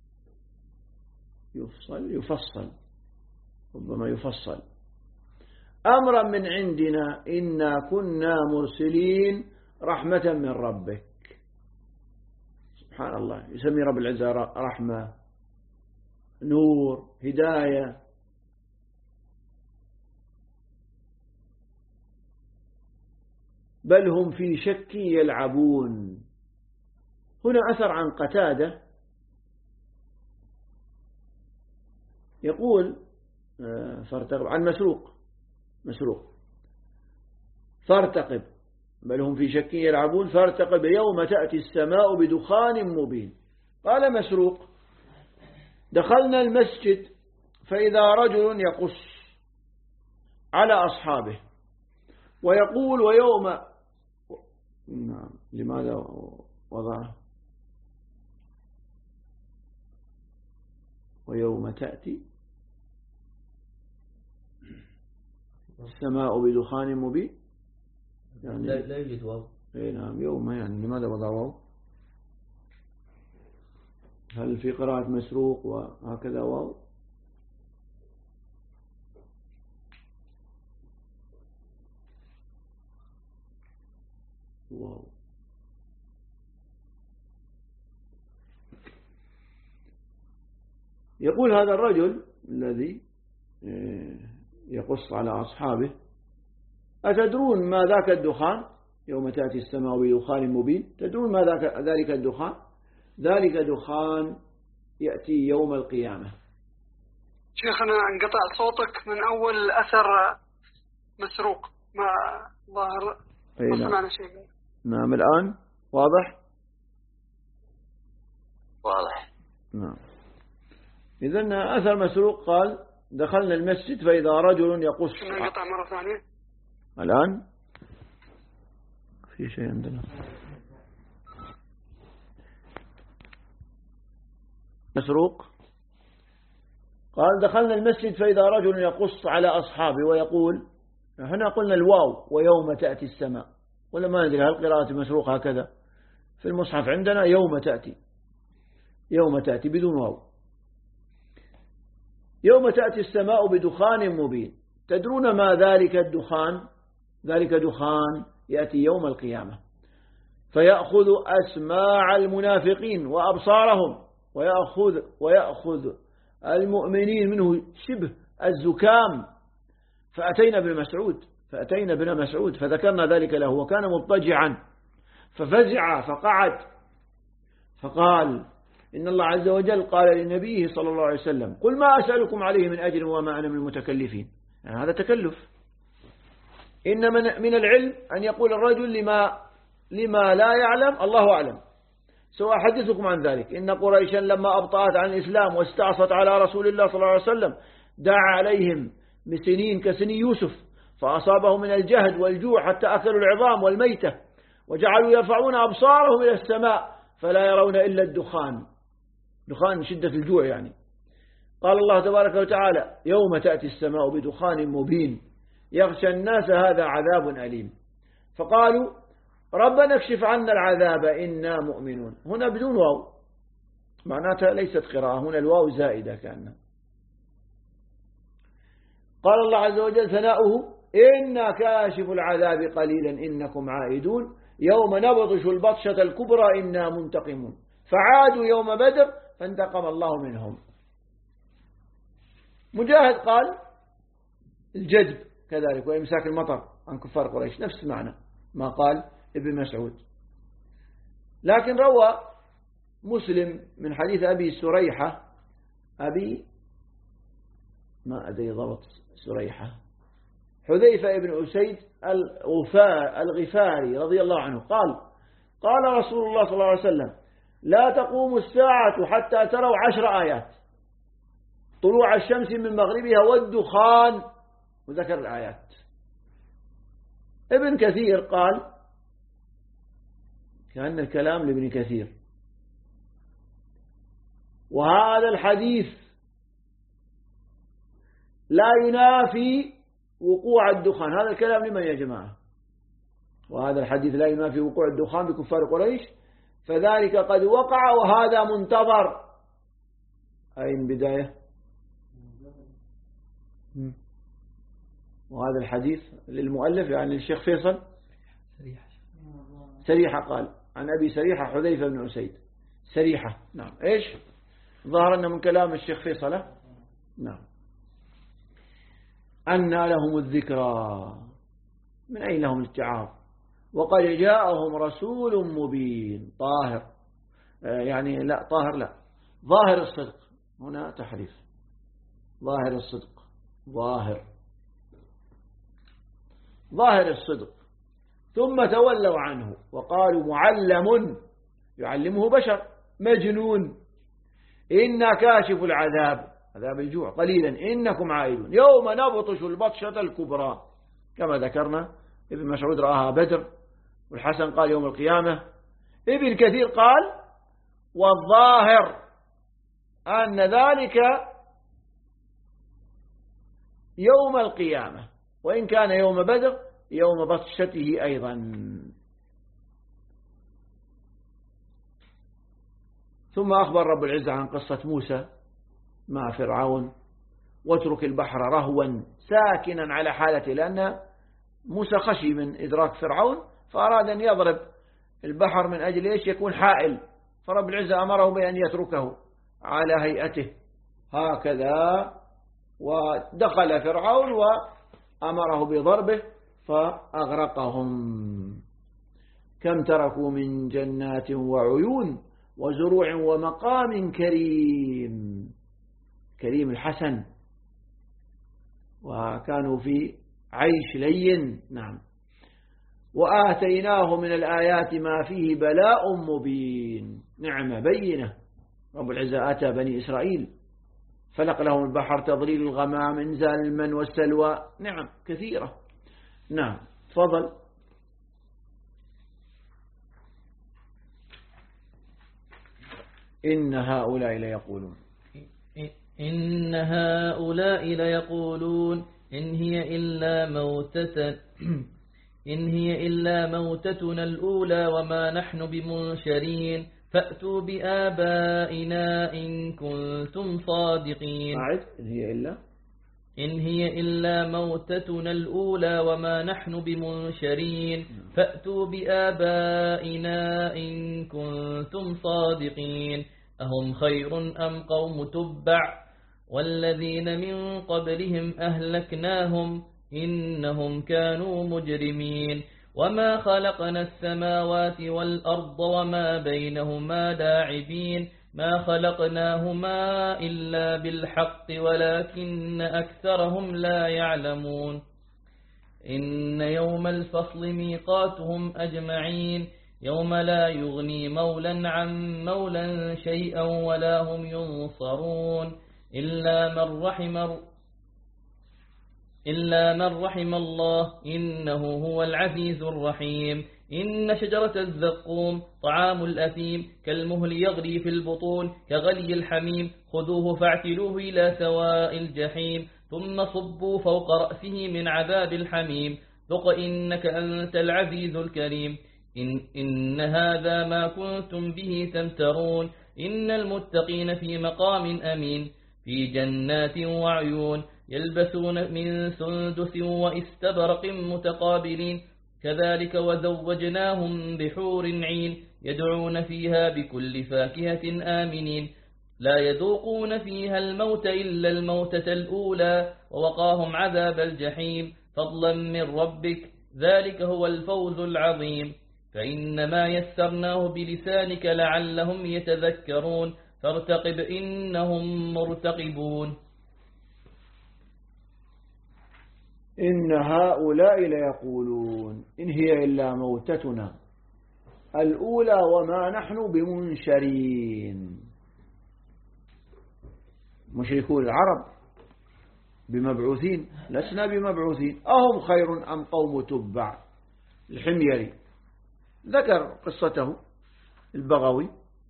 يفصل ربما يفصل أمرا من عندنا إنا كنا مرسلين رحمة من ربك. سبحان الله، يسمي رب العزة رحمة، نور، هداية. بل هم في شك يلعبون. هنا أثر عن قتادة يقول فارتقب، عن مسروق فارتقب، بل هم في شك يلعبون فارتقب يوم تأتي السماء بدخان مبين. قال مسروق دخلنا المسجد فإذا رجل يقص على أصحابه ويقول ويوم، نعم، لماذا وضعه ويوم تأتي السماء بدخان مبين، يعني لا يوجد واو. نعم، يوم، يعني لماذا وضع واو؟ هل في قراءة مسروق وهكذا واو؟ واو. يقول هذا الرجل الذي يقص على أصحابه أتدرون ما ذاك الدخان يوم تأتي السماء بدخان مبين؟ تدرون ما ذلك الدخان؟ ذلك دخان يأتي يوم القيامة. شيخنا انقطع صوتك من أول أثر مسروق، ما ظاهر ما سمعنا شيء. نعم، الآن واضح؟ واضح. نعم. إذن أثر مسروق قال دخلنا المسجد فإذا رجل يقص. انقطع مرة ثانية الآن في شيء عندنا. مسروق قال دخلنا المسجد فإذا رجل يقص على أصحابه ويقول، هنا قلنا الواو ويوم تأتي السماء، ولا ما ندري هل قراءة مسروق هكذا في المصحف عندنا يوم تأتي بدون واو. يوم تأتي السماء بدخان مبين. تدرون ما ذلك الدخان؟ ذلك دخان يأتي يوم القيامة فيأخذ أسماع المنافقين وأبصارهم ويأخذ المؤمنين منه شبه الزكام. فأتينا بن مسعود فذكرنا ذلك له وكان مضطجعا ففزع فقعد فقال إن الله عز وجل قال لنبيه صلى الله عليه وسلم قل ما أسألكم عليه من أجر وما أنا من المتكلفين. يعني هذا تكلف. إن من العلم أن يقول الرجل لما لا يعلم الله أعلم. سأحدثكم عن ذلك. إن قريشا لما أبطأت عن الإسلام واستعصت على رسول الله صلى الله عليه وسلم دعا عليهم بسنين كسني يوسف فأصابه من الجهد والجوع حتى أكلوا العظام والميتة وجعلوا يرفعون أبصارهم إلى السماء فلا يرون إلا الدخان. دخان شدة الجوع يعني. قال الله تبارك وتعالى يوم تأتي السماء بدخان مبين يغشى الناس هذا عذاب أليم. فقالوا ربنا اكشف عنا العذاب إنا مؤمنون. هنا بدون واو معناتها ليست قراءة. هنا الواو زائدة كأنها. قال الله عز وجل ثناؤه إنا كاشف العذاب قليلا إنكم عائدون يوم نبطش البطشة الكبرى إنا منتقمون. فعادوا يوم بدر فانتقم الله منهم. مجاهد قال الجذب كذلك وإمساك المطر عن كفار قريش نفس معنى ما قال ابن مسعود. لكن روى مسلم من حديث أبي سريحة ما أدري ضبط سريحة حذيفة ابن أسيد الغفاري رضي الله عنه قال رسول الله صلى الله عليه وسلم لا تقوم الساعة حتى تروا 10 آيات طلوع الشمس من مغربها والدخان وذكر الآيات. ابن كثير قال كأن الكلام لابن كثير وهذا الحديث لا ينافي وقوع الدخان. هذا الكلام لمن يا جماعة؟ وهذا الحديث لا ينافي وقوع الدخان بكفار قريش فذلك قد وقع وهذا منتظر. أين بداية؟ وهذا الحديث للمؤلف يعني الشيخ فيصل سريحة قال عن أبي سريحة حذيفة بن أسيد سريحة. نعم. إيش ظهر أن من كلام الشيخ فيصل نعم أن لهم الذكرى من أين لهم الاتعاظ وقد جاءهم رسول مبين طاهر يعني لا طاهر لا ظاهر الصدق. هنا تحريف ظاهر الصدق ظاهر الصدق. ثم تولوا عنه وقالوا معلم يعلمه بشر مجنون. إنا كاشف العذاب عذاب الجوع قليلا إنكم عائدون يوم نبطش البطشة الكبرى. كما ذكرنا ابن مسعود رآها بدر والحسن قال يوم القيامة. ابن كثير قال والظاهر أن ذلك يوم القيامة وإن كان يوم بدر يوم بطشته أيضا. ثم أخبر رب العزة عن قصة موسى مع فرعون واترك البحر رهوا ساكنا على حالته لأن موسى خشي من إدراك فرعون فأراد أن يضرب البحر من أجل إيش يكون حائل فرب العزة أمره بأن يتركه على هيئته هكذا ودخل فرعون وأمره بضربه فأغرقهم. كم تركوا من جنات وعيون وزروع ومقام كريم الحسن وكانوا في عيش لين. نعم. وآتيناه من الآيات ما فيه بلاء مبين. نعمة بينة. رب العزة آتى بني إسرائيل فلق لهم البحر تضليل الغمام انزال المن والسلوى. نعم كثيرة. نعم تفضل. إن هؤلاء ليقولون إن هي إلا موتتنا الأولى وما نحن بمنشرين فأتوا بآبائنا إن كنتم صادقين. إن هي إلا موتتنا الأولى وما نحن بمنشرين فأتوا بآبائنا إن كنتم صادقين. أهم خير أم قوم تبع والذين من قبلهم أهلكناهم إنهم كانوا مجرمين وما خلقنا السماوات والأرض وما بينهما لاعبين ما خلقناهما إلا بالحق ولكن أكثرهم لا يعلمون إن يوم الفصل ميقاتهم أجمعين يوم لا يغني مولا عن مولا شيئا ولا هم ينصرون إلا من رحم الله إنه هو العزيز الرحيم إن شجرة الزقوم طعام الأثيم كالمهل يغلي في البطون كغلي الحميم خذوه فاعتلوه إلى سواء الجحيم ثم صبوا فوق رأسه من عذاب الحميم ذق إنك أنت العزيز الكريم إن هذا ما كنتم به تمترون إن المتقين في مقام أمين في جنات وعيون يلبسون من سندس واستبرق متقابلين كذلك وزوجناهم بحور عين يدعون فيها بكل فاكهة آمنين لا يذوقون فيها الموت إلا الموتة الأولى ووقاهم عذاب الجحيم فضلا من ربك ذلك هو الفوز العظيم فإنما يسرناه بلسانك لعلهم يتذكرون فارتقب إنهم مرتقبون إن هؤلاء ليقولون إن هي إلا موتتنا الأولى وما نحن بمنشرين. مشركون العرب بمبعوثين لسنا بمبعوثين أهم خير أم قوم تبع. الحميري ذكر قصته البغوي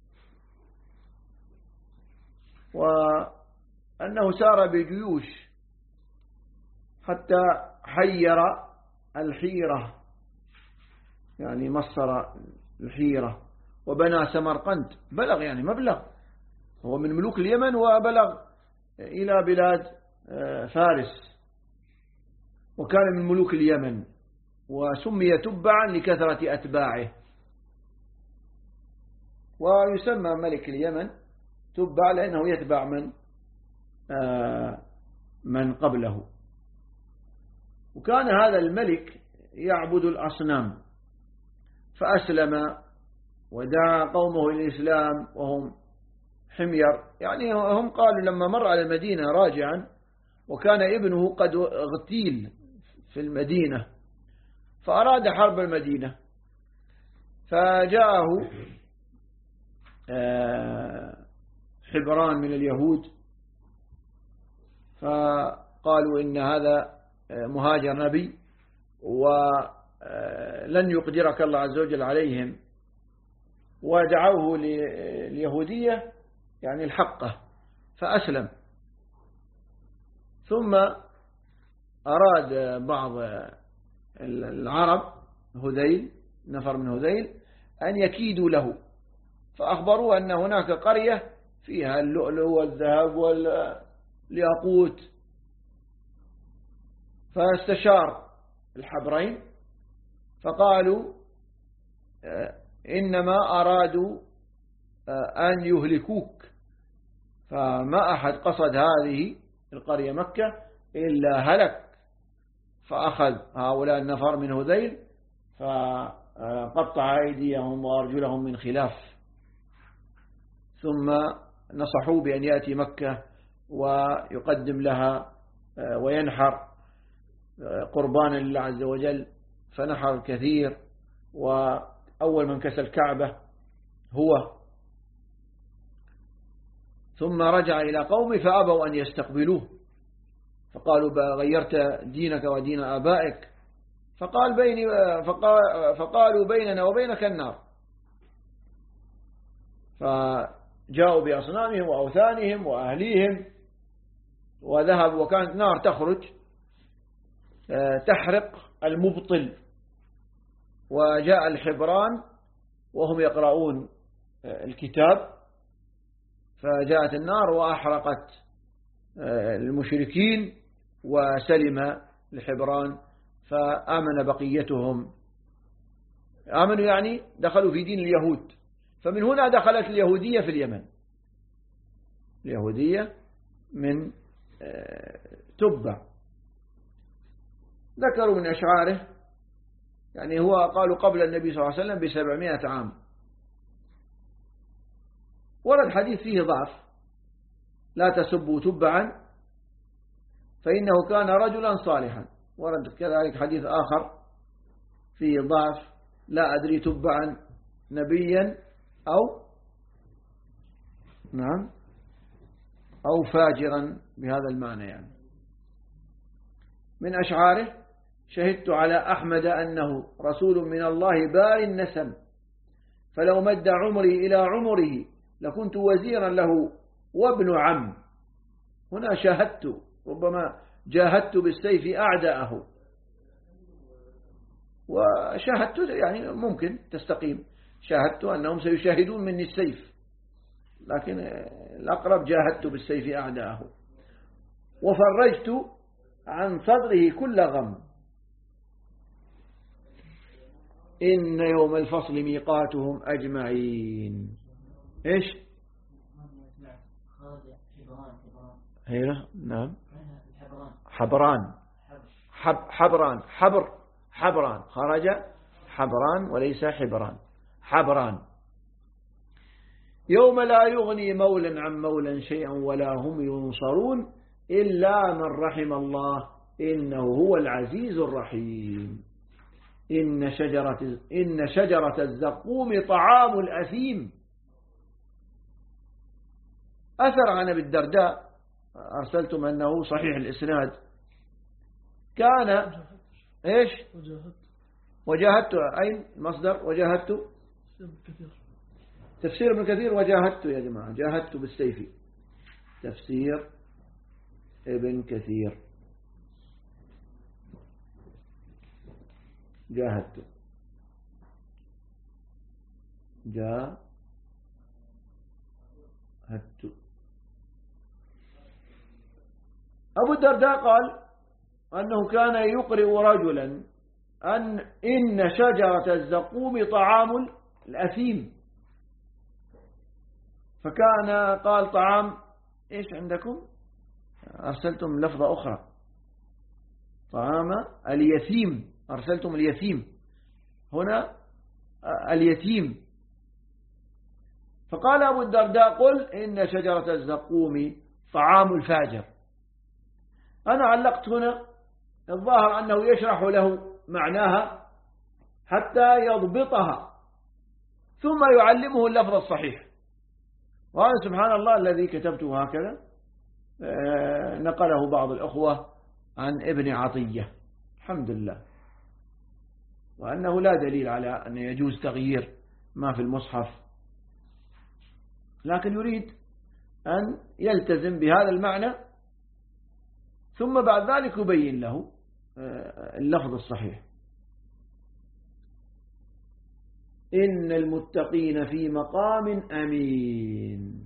وأنه سار بجيوش حتى حير الحيرة يعني مصر الحيرة وبنى سمرقند بلغ يعني مبلغ هو من ملوك اليمن وبلغ إلى بلاد فارس وكان من ملوك اليمن وسمي تبعا لكثرة أتباعه ويسمى ملك اليمن تبع لأنه يتبع من قبله. وكان هذا الملك يعبد الأصنام فأسلم ودعا قومه إلى الإسلام وهم حمير يعني هم قالوا لما مر على المدينة راجعا وكان ابنه قد اغتيل في المدينة فأراد حرب المدينة فجاءه حبران من اليهود فقالوا إن هذا مهاجر نبي ولن يقدرك الله عز وجل عليهم ودعوه لليهودية يعني الحقة فأسلم. ثم أراد بعض العرب هذيل نفر من هذيل أن يكيدوا له فأخبروه أن هناك قرية فيها اللؤلؤ والذهب والياقوت فاستشار الحبرين فقالوا إنما أرادوا أن يهلكوك فما أحد قصد هذه القرية مكة إلا هلك. فأخذ هؤلاء النفر من هذيل فقطع أيديهم وأرجلهم من خلاف ثم نصحوا بأن يأتي مكة ويقدم لها وينحر قربانا لله عز وجل فنحر الكثير وأول من كسى الكعبة هو. ثم رجع إلى قومه فأبوا أن يستقبلوه فقالوا غيرت دينك ودين آبائك فقالوا بيننا وبينك النار فجاءوا بأصنامهم وأوثانهم وأهليهم وذهب وكانت نار تخرج تحرق المبطل وجاء الحبران وهم يقرؤون الكتاب فجاءت النار وأحرقت المشركين وسلم الحبران فآمن بقيتهم آمنوا يعني دخلوا في دين اليهود. فمن هنا دخلت اليهودية في اليمن. اليهودية من تبع. ذكروا من أشعاره يعني هو قالوا قبل النبي صلى الله عليه وسلم ب700 عام. ورد حديث فيه ضعف: لا تسبوا تبعا فإنه كان رجلا صالحا. ورد كذلك حديث آخر فيه ضعف: لا أدري تبعا نبيا أو فاجرا، بهذا المعنى يعني. من أشعاره: شهدت على أحمد أنه رسول من الله بار النسم، فلو مد عمري إلى عمره لكنت وزيرا له وابن عم. هنا شاهدت، ربما جاهدت بالسيف أعداءه، وشاهدت يعني ممكن تستقيم، شاهدت أنهم سيشاهدون مني السيف، لكن الأقرب جاهدت بالسيف أعداءه، وفرجت عن صدره كل غم. إن يوم الفصل ميقاتهم أجمعين. إيش؟ نعم، حبران خرج حبران وليس حبران. حبران. يوم لا يغني مولا عن مولا شيئا ولا هم ينصرون إلا من رحم الله إنه هو العزيز الرحيم. إن شجرة الزقوم طعام الأثيم. أثر عن أبي الدرداء أرسلتم أنه صحيح الإسناد. كان إيش؟ وجاهدت. أين مصدر وجاهدت؟ تفسير ابن كثير. وجاهدت يا جماعة، جاهدت بالسيف. تفسير ابن كثير. جاهدت. أبو الدرداء قال أنه كان يقرئ رجلا إن شجرة الزقوم طعام الأثيم، فكان قال طعام إيش عندكم؟ أرسلتم لفظة أخرى، طعام اليتيم. أرسلتم اليتيم، هنا اليتيم. فقال أبو الدرداء: قل إن شجرة الزقوم طعام الفاجر. أنا علقت هنا، الظاهر أنه يشرح له معناها حتى يضبطها ثم يعلمه اللفظ الصحيح. وهذا سبحان الله الذي كتبته هكذا نقله بعض الأخوة عن ابن عطية، الحمد لله، وأنه لا دليل على أن يجوز تغيير ما في المصحف، لكن يريد أن يلتزم بهذا المعنى ثم بعد ذلك يبين له اللفظ الصحيح. إن المتقين في مقام أمين.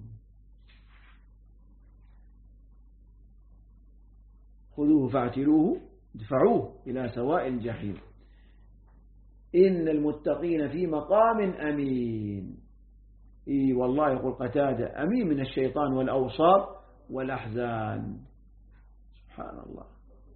خذوه فاعتلوه ادفعوه إلى سواء الجحيم. إن المتقين في مقام أمين. إي والله، يقول قتادة: أمين من الشيطان والأوصاب والأحزان. سبحان الله.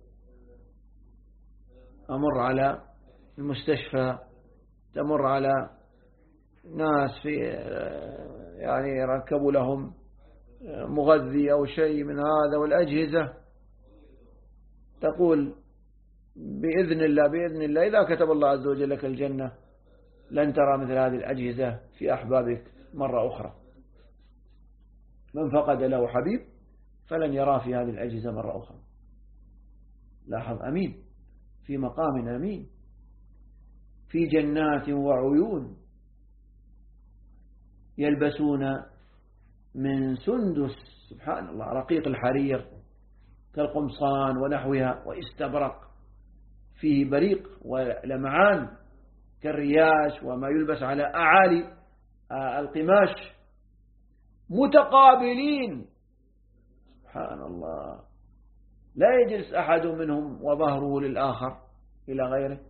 أمر على المستشفى، تمر على ناس في يعني ركبوا لهم مغذي أو شيء من هذا والأجهزة، تقول بإذن الله إذا كتب الله عز وجل لك الجنة لن ترى مثل هذه الأجهزة في أحبابك مرة أخرى. من فقد له حبيب فلن يرى في هذه الأجهزة مرة أخرى. لاحظ: أمين، في مقام أمين، في جنات وعيون يلبسون من سندس، سبحان الله، رقيق الحرير كالقمصان ونحوها، واستبرق فيه بريق ولمعان كالرياش وما يلبس على أعالي القماش، متقابلين. سبحان الله، لا يجلس أحد منهم وظهره للآخر إلى غيره،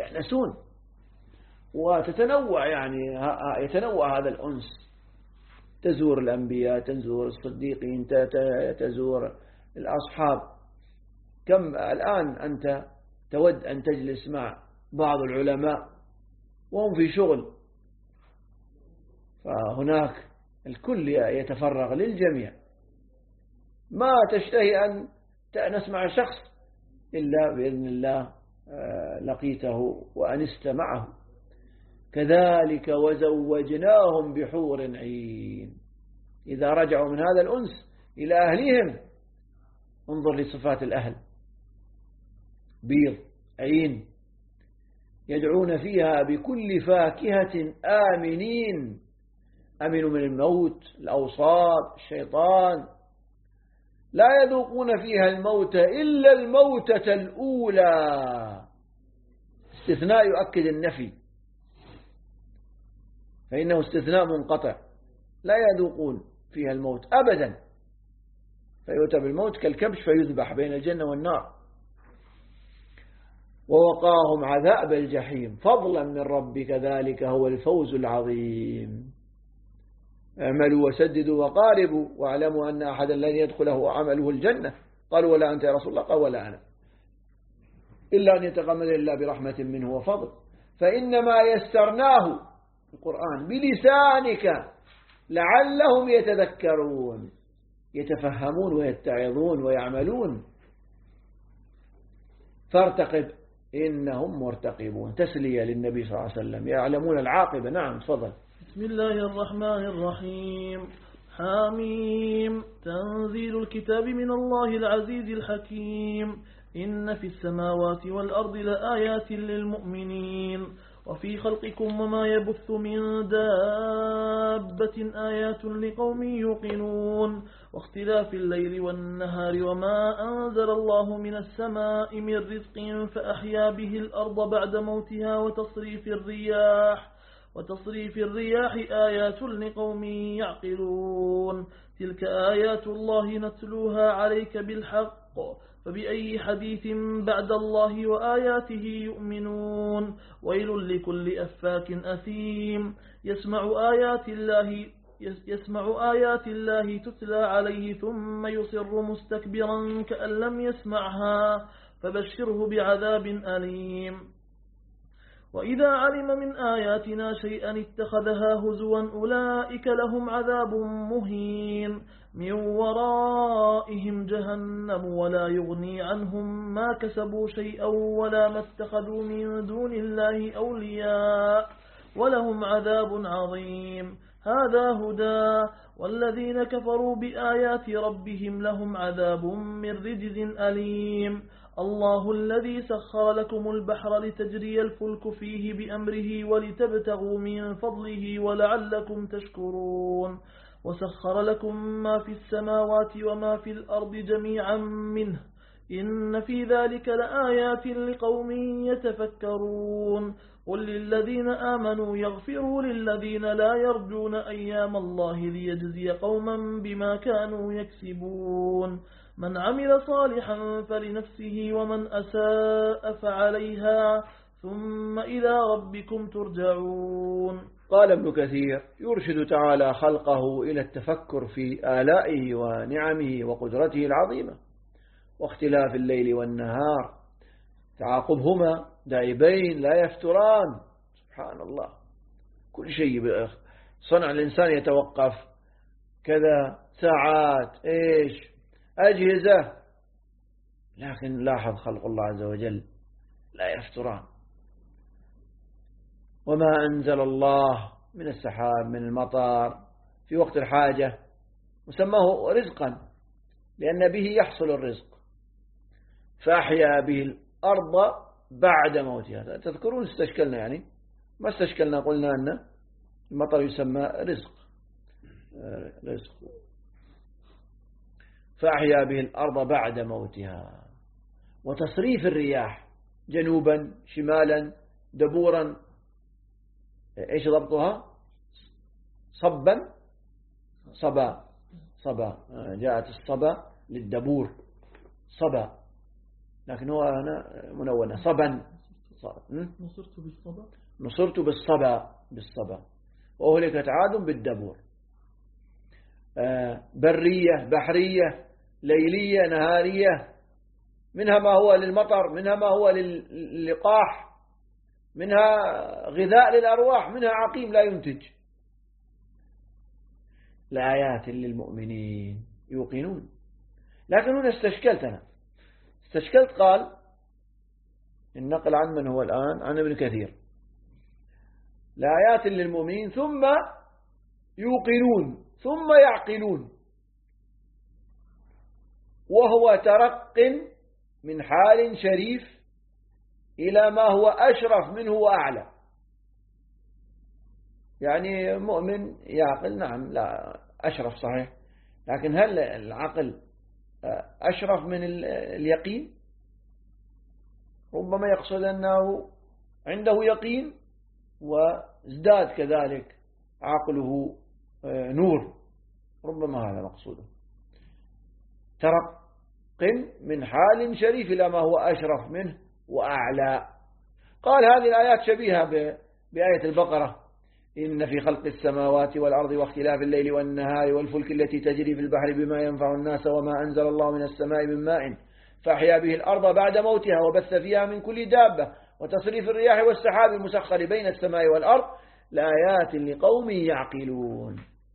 يأنسون. وتتنوع يعني يتنوع هذا الأنس تزور الأنبياء، تزور الصديقين، تزور الأصحاب. كم الآن أنت تود أن تجلس مع بعض العلماء وهم في شغل، فهناك الكل يتفرغ للجميع، ما تشتهي أن نسمع شخص إلا بإذن الله لقيته وأنست معه. كذلك وزوجناهم بحور عين. إذا رجعوا من هذا الأنس إلى أهلهم انظر لصفات الأهل: بيض عين، يدعون فيها بكل فاكهة آمنين، أمنوا من الموت، الأوصاب، الشيطان. لا يذوقون فيها الموت إلا الموتة الأولى. استثناء يؤكد النفي، فإنه استثناء منقطع. لا يذوقون فيها الموت أبدا، فيؤتى بالموت كالكبش فيذبح بين الجنة والنار. ووقاهم عذاب الجحيم فضلا من ربك ذلك هو الفوز العظيم. اعملوا وسددوا وقاربوا واعلموا أن أحدا لن يدخله عمله الجنة. قالوا ولا أنت يا رسول الله؟ قال ولا أنا، إلا أن يتغمد الله برحمة منه وفضل. فإنما يسرناه القرآن بلسانك لعلهم يتذكرون، يتفهمون ويتعظون ويعملون. فارتقب إنهم مرتقبون. تسلية للنبي صلى الله عليه وسلم، يعلمون العاقبة. نعم تفضل. بسم الله الرحمن الرحيم. حميم. تنزيل الكتاب من الله العزيز الحكيم. إن في السماوات والأرض لآيات للمؤمنين وفي خلقكم وما يبث من دابة آيات لقوم يوقنون واختلاف الليل والنهار وما أنزل الله من السماء من رزق فأحيا به الأرض بعد موتها وتصريف الرياح آيات لقوم يعقلون. تلك آيات الله نتلوها عليك بالحق فبأي حديث بعد الله وآياته يؤمنون. ويل لكل أفاك أثيم يسمع آيات الله تتلى عليه ثم يصر مستكبرا كأن لم يسمعها فبشره بعذاب أليم. وإذا علم من آياتنا شيئا اتخذها هزوا أولئك لهم عذاب مهين من ورائهم جهنم ولا يغني عنهم ما كسبوا شيئا ولا ما اتخذوا من دون الله أولياء ولهم عذاب عظيم. هذا هدى والذين كفروا بآيات ربهم لهم عذاب من رجز أليم. الله الذي سخر لكم البحر لتجري الفلك فيه بأمره ولتبتغوا من فضله ولعلكم تشكرون. وسخر لكم ما في السماوات وما في الأرض جميعا منه إن في ذلك لآيات لقوم يتفكرون. قل للذين آمنوا يغفروا للذين لا يرجون أيام الله ليجزي قوما بما كانوا يكسبون. من عمل صالحا فلنفسه ومن أساء فعليها ثم إلى ربكم ترجعون. قال ابن كثير يرشد تعالى خلقه إلى التفكر في آلائه ونعمه وقدرته العظيمة واختلاف الليل والنهار، تعاقبهما دائبين لا يفتران. سبحان الله، كل شيء صنع الإنسان يتوقف كذا ساعات أجهزة، لكن لاحظ خلق الله عز وجل لا يفتران. وما أنزل الله من السحاب من المطر في وقت الحاجة وسماه رزقا لأن به يحصل الرزق، فأحيا به الأرض بعد موتها. تذكرون استشكلنا، يعني ما استشكلنا، قلنا أن المطر يسمى رزق. فأحيا به الأرض بعد موتها. وتصريف الرياح جنوبا شمالا دبورا، إيش ضبطها؟ صبا جاءت الصبا للدبور صبا، لكن هو هنا منونة صبا. نصرت بالصبا وأهلكت عاد بالدبور. برية بحرية ليلية نهارية، منها ما هو للمطر، منها ما هو للقاح، منها غذاء للأرواح، منها عقيم لا ينتج. لآيات للمؤمنين يوقنون. لكن هنا استشكلت قال النقل عن من هو الآن عن ابن كثير لآيات للمؤمنين ثم يوقنون ثم يعقلون، وهو ترق من حال شريف إلى ما هو أشرف منه وأعلى. يعني مؤمن يعقل، نعم، لا أشرف صحيح، لكن هل العقل أشرف من اليقين؟ ربما يقصد أنه عنده يقين وازداد كذلك عقله نور، ربما هذا مقصوده. ترق من حال شريف إلى ما هو أشرف منه وأعلى. قال هذه الآيات شبيهة بآية البقرة: إن في خلق السماوات والأرض واختلاف الليل والنهار والفلك التي تجري في البحر بما ينفع الناس وما أنزل الله من السماء من ماء فأحيا به الأرض بعد موتها وبث فيها من كل دابة وتصريف الرياح والسحاب المسخر بين السماء والأرض لآيات لقوم يعقلون.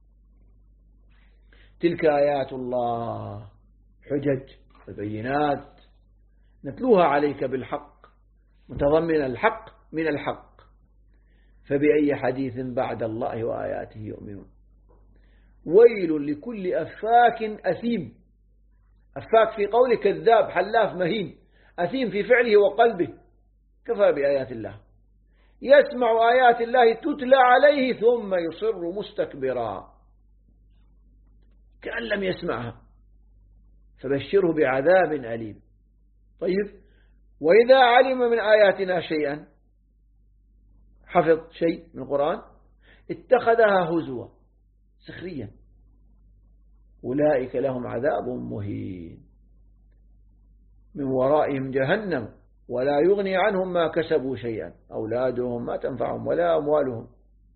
تلك آيات الله حجج وبينات نتلوها عليك بالحق متضمن الحق من الحق، فبأي حديث بعد الله وآياته يؤمنون. ويل لكل أفاك أثيم. أفاك في قوله كذاب حلاف مهين، أثيم في فعله وقلبه. كفى بآيات الله، يسمع آيات الله تتلى عليه ثم يصر مستكبرا كأن لم يسمعها، فبشره بعذاب أليم. طيب، وإذا علم من آياتنا شيئا، حفظ شيء من القرآن، اتخذها هزوا سخريا، أولئك لهم عذاب مهين، من ورائهم جهنم ولا يغني عنهم ما كسبوا شيئا، أولادهم ما تنفعهم ولا أموالهم.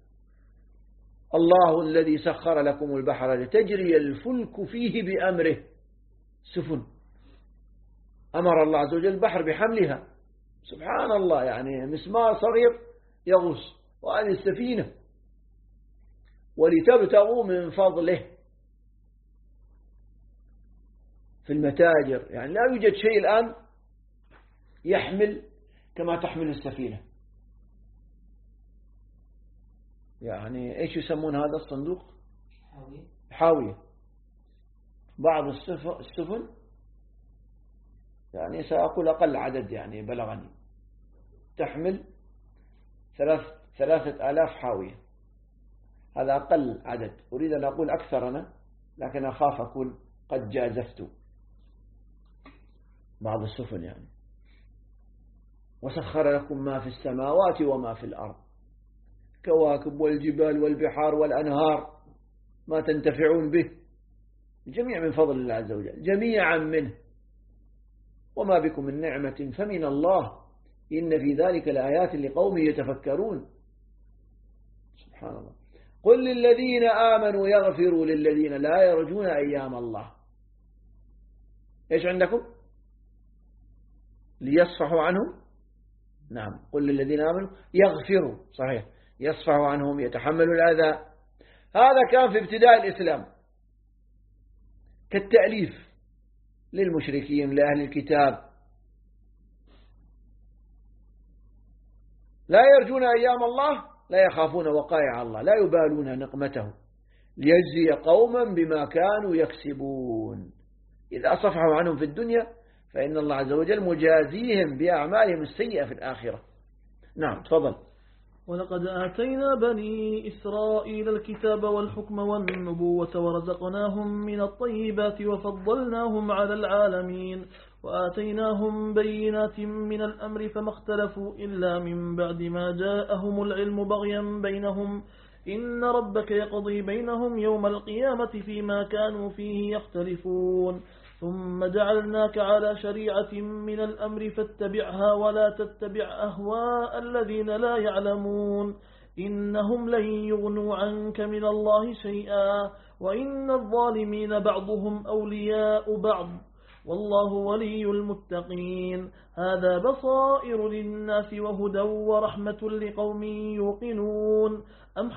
الله الذي سخر لكم البحر لتجري الفلك فيه بأمره، سفن أمر الله عز وجل البحر بحملها، سبحان الله، يعني مسمار صغير يغوص، وهذه السفينة، ولتبتغوا من فضله في المتاجر. يعني لا يوجد شيء الآن يحمل كما تحمل السفينة. يعني إيش يسمون هذا الصندوق؟ حاوية. بعض السفن يعني سأقول أقل عدد يعني بلغني تحمل 3000 حاوية، هذا أقل عدد. أريد أن أقول أكثر أنا، لكن أخاف أقول قد جازفت بعض السفن يعني. وسخر لكم ما في السماوات وما في الأرض، كواكب والجبال والبحار والأنهار، ما تنتفعون به، جميع من فضل الله عز وجل، جميعا منه، وما بكم من نعمة فمن الله، إن في ذلك لآيات لقوم يتفكرون. سبحان الله. قل للذين آمنوا يغفروا للذين لا يرجون أيام الله. إيش عندكم؟ ليصفحوا عنهم. نعم، قل للذين آمنوا يغفروا، صحيح، يصفحوا عنهم، يتحملوا الأذى. هذا كان في ابتداء الإسلام كالتأليف للمشركين لأهل الكتاب، لا يرجون أيام الله، لا يخافون وقائع الله، لا يبالون نقمته، ليجزي قوما بما كانوا يكسبون. إذا صفحوا عنهم في الدنيا فإن الله عز وجل مجازيهم بأعمالهم السيئة في الآخرة. نعم، تفضل. ولقد آتينا بني إسرائيل الكتاب والحكم والنبوة ورزقناهم من الطيبات وفضلناهم على العالمين وآتيناهم بينات من الأمر فما اختلفوا إلا من بعد ما جاءهم العلم بغيا بينهم إن ربك يقضي بينهم يوم القيامة فيما كانوا فيه يختلفون ثم جعلناك على شريعة من الأمر فاتبعها ولا تتبع أهواء الذين لا يعلمون إنهم لن يغنوا عنك من الله شيئا وإن الظالمين بعضهم أولياء بعض والله ولي المتقين. هذا بصائر للناس وهدى ورحمة لقوم يوقنون. أم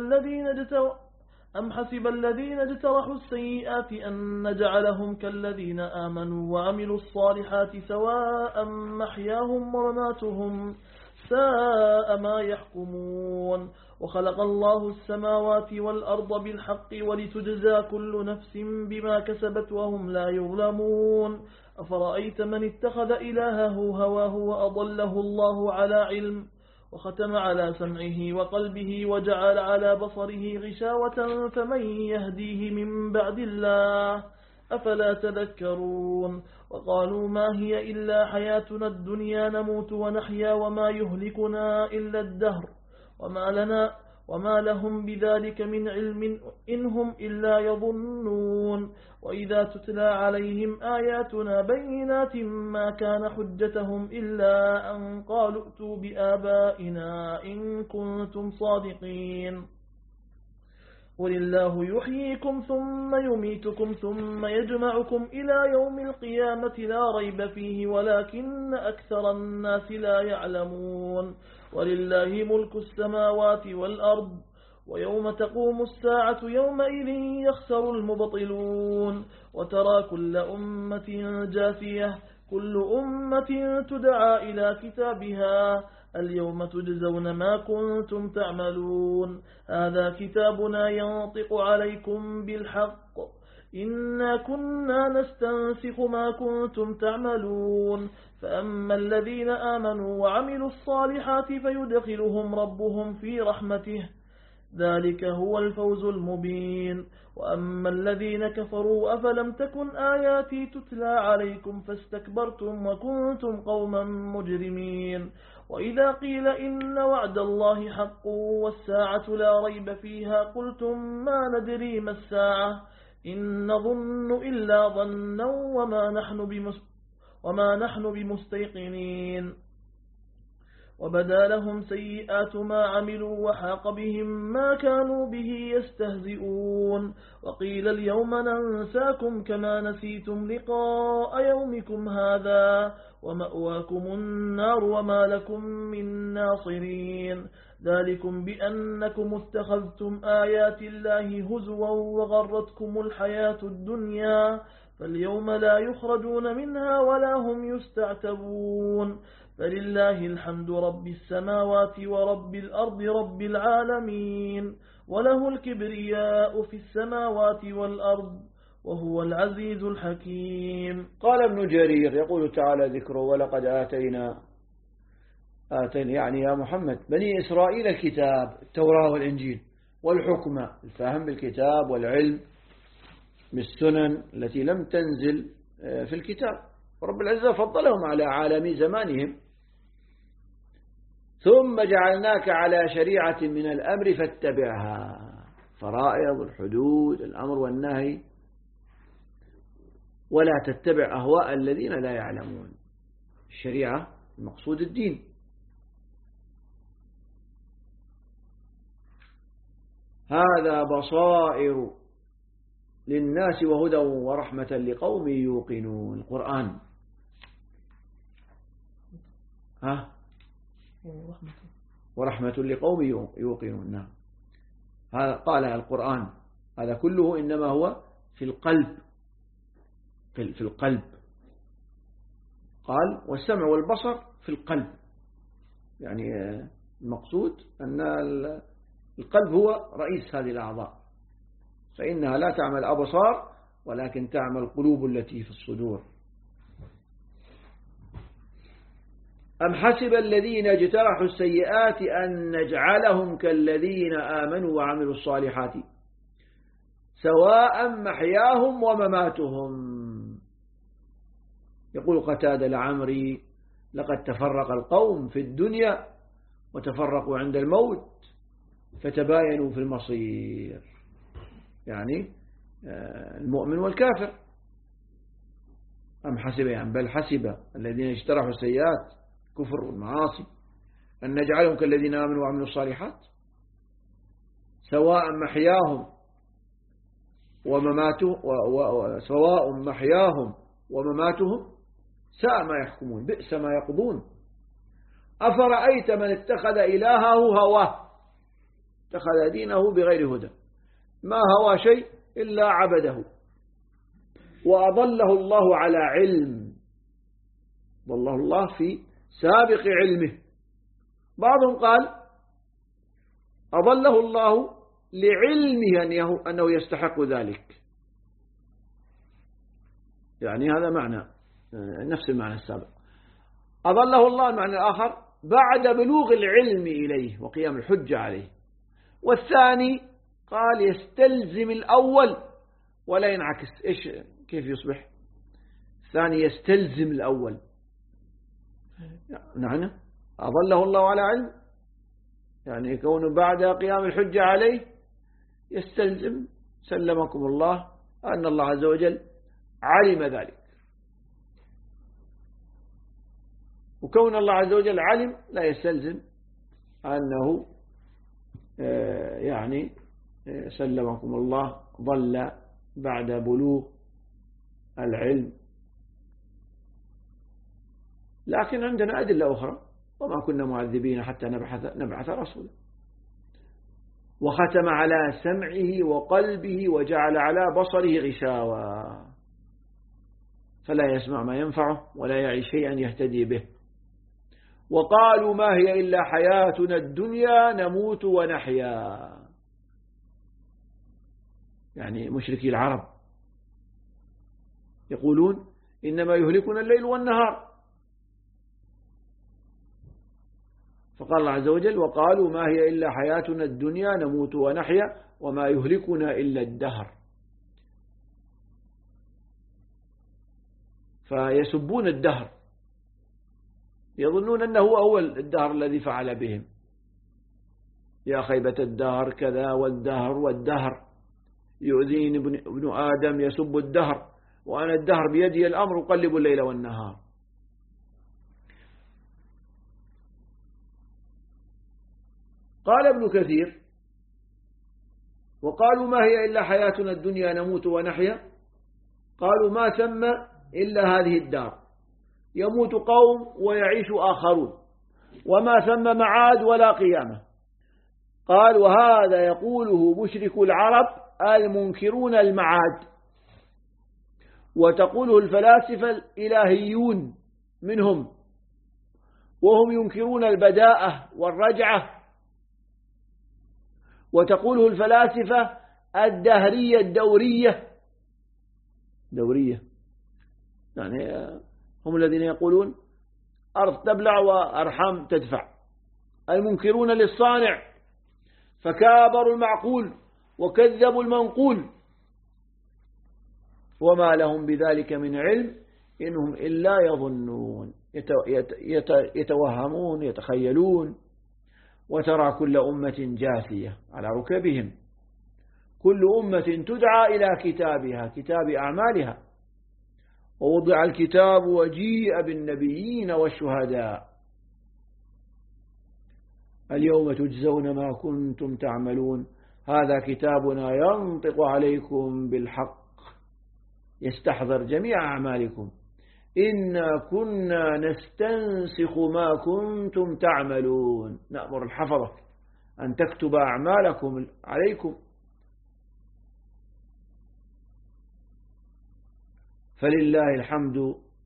حسب الذين اجترحوا السيئات أن نجعلهم كالذين آمنوا وعملوا الصالحات سواء محياهم ومماتهم ساء ما يحكمون. وخلق الله السماوات والأرض بالحق ولتجزى كل نفس بما كسبت وهم لا يظلمون. أفرأيت من اتخذ إلهه هواه وأضله الله على علم وختم على سمعه وقلبه وجعل على بصره غشاوة فمن يهديه من بعد الله أفلا تذكرون. وقالوا ما هي إلا حياتنا الدنيا نموت ونحيا وما يهلكنا إلا الدهر وما لهم بذلك من علم إنهم إلا يظنون. وإذا تتلى عليهم آياتنا بينات ما كان حجتهم إلا أن قالوا ائتوا بآبائنا إن كنتم صادقين. قل الله يحييكم ثم يميتكم ثم يجمعكم إلى يوم القيامة لا ريب فيه ولكن أكثر الناس لا يعلمون. ولله ملك السماوات والأرض ويوم تقوم الساعة يومئذ يخسر المبطلون. وترى كل أمة جاثية كل أمة تدعى إلى كتابها اليوم تجزون ما كنتم تعملون. هذا كتابنا ينطق عليكم بالحق إنا كنا نستنسخ ما كنتم تعملون. فأما الذين آمنوا وعملوا الصالحات فيدخلهم ربهم في رحمته ذلك هو الفوز المبين. وأما الذين كفروا أفلم تكن آياتي تتلى عليكم فاستكبرتم وكنتم قوما مجرمين. وإذا قيل إن وعد الله حق والساعة لا ريب فيها قلتم ما ندري ما الساعة إن نظن إلا ظنا وما نحن بمستيقنين. وبدا لهم سيئات ما عملوا وحاق بهم ما كانوا به يستهزئون. وقيل اليوم ننساكم كما نسيتم لقاء يومكم هذا ومأواكم النار وما لكم من ناصرين. ذلكم بأنكم اتخذتم آيات الله هزوا وغرتكم الحياة الدنيا فاليوم لا يخرجون منها ولا هم يستعتبون. فلله الحمد رب السماوات ورب الأرض رب العالمين وله الكبرياء في السماوات والأرض وهو العزيز الحكيم. قال ابن جرير يقول تعالى ذكره ولقد آتينا يعني يا محمد بني إسرائيل الكتاب التوراة والإنجيل والحكمة الفهم بالكتاب والعلم بالسنن التي لم تنزل في الكتاب. ورب العزة فضلهم على عالم زمانهم. ثم جعلناك على شريعة من الأمر فاتبعها فرائض الحدود الأمر والنهي ولا تتبع أهواء الذين لا يعلمون. الشريعة المقصود الدين. هذا بصائر للناس وهدى ورحمة لقوم يوقنون. القرآن ورحمة لقوم يوقنون. نعم هذا قال القرآن هذا كله إنما هو في القلب في القلب. قال والسمع والبصر في القلب يعني المقصود أن القلب هو رئيس هذه الأعضاء فإنها لا تعمل أبصار ولكن تعمل قلوب التي في الصدور. أم حسب الذين اجترحوا السيئات أن نجعلهم كالذين آمنوا وعملوا الصالحات سواء محياهم ومماتهم. يقول قتادة لعمري لقد تفرق القوم في الدنيا وتفرقوا عند الموت فتباينوا في المصير. يعني المؤمن والكافر. أم حسب يعني بل حسب الذين اجترحوا السيئات كفر والمعاصي أن نجعلهم كالذين آمنوا وعملوا الصالحات سواء محياهم ومماته سواء محياهم ومماتهم ساء ما يحكمون، بئس ما يقضون. أفرأيت من اتخذ إلهه هواه، اتخذ دينه بغير هدى، ما هوى شيء إلا عبده، وأضله الله على علم، ضله الله في سابق علمه. بعضهم قال أضله الله لعلمه أنه يستحق ذلك، يعني هذا معنى نفس المعنى السابق. أضله الله المعنى الآخر بعد بلوغ العلم إليه وقيام الحجة عليه. والثاني قال يستلزم الأول ولا ينعكس. إيش كيف يصبح؟ الثاني يستلزم الأول، نعم أضله الله على علم، يعني يكون بعد قيام الحجة عليه يستلزم سلمكم الله أن الله عز وجل علم ذلك، وكون الله عز وجل علم لا يستلزم أنه يعني سلمكم الله ضل بعد بلوغ العلم. لكن عندنا أدلة أخرى، وما كنا معذبين حتى نبعث رسولا. وختم على سمعه وقلبه وجعل على بصره غشاوة فلا يسمع ما ينفعه ولا يعي شيئا يهتدي به. وقالوا ما هي إلا حياتنا الدنيا نموت ونحيا، يعني مشركي العرب يقولون إنما يهلكنا الليل والنهار. فقال الله عز وجل وقالوا ما هي إلا حياتنا الدنيا نموت ونحيا وما يهلكنا إلا الدهر. فيسبون الدهر، يظنون أنه هو الدهر الذي فعل بهم، يا خيبة الدهر كذا والدهر يؤذيني ابن آدم يسب الدهر وأنا الدهر بيدي الأمر أقلب الليل والنهار. قال ابن كثير وقالوا ما هي إلا حياتنا الدنيا نموت ونحيا، قالوا ما ثم إلا هذه الدار، يموت قوم ويعيش آخرون، وما ثم معاد ولا قيامة. قال وهذا يقوله مشرك العرب المنكرون المعاد، وتقوله الفلاسفة الإلهيون منهم وهم ينكرون البداءة والرجعة، وتقوله الفلاسفة الدهرية دورية، يعني هم الذين يقولون أرض تبلع وأرحام تدفع، المنكرون للصانع، فكابروا المعقول وكذبوا المنقول، وما لهم بذلك من علم إنهم إلا يظنون، يتوهمون يتخيلون. وترى كل أمة جاثية على ركبهم، كل أمة تدعى إلى كتابها، كتاب أعمالها، ووضع الكتاب وجيء بالنبيين والشهداء اليوم تجزون ما كنتم تعملون هذا كتابنا ينطق عليكم بالحق يستحضر جميع أعمالكم إنا كنا نستنسخ ما كنتم تعملون، نأمر الحفظة أن تكتب أعمالكم عليكم. فلله الحمد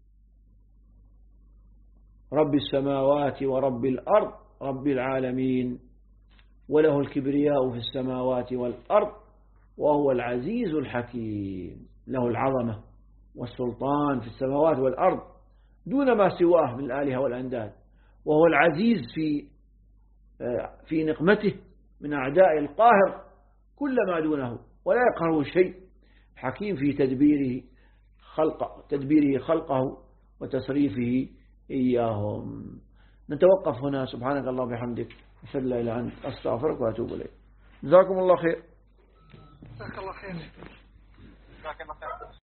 رب السماوات ورب الأرض رب العالمين، وله الكبرياء في السماوات والأرض وهو العزيز الحكيم، له العظمة والسلطان في السماوات والأرض دون ما سواه من الآلهة والأنداد، وهو العزيز في نقمته من أعداء القاهر كل ما دونه ولا يقهره شيء، حكيم في تدبيره خلقه وتصريفه إياهم. نتوقف هنا. سبحانك الله وبحمدك أشهد أن لا إله إلا أنت أستغفرك وأتوب إليك. جزاكم الله خير. جزاك الله خير.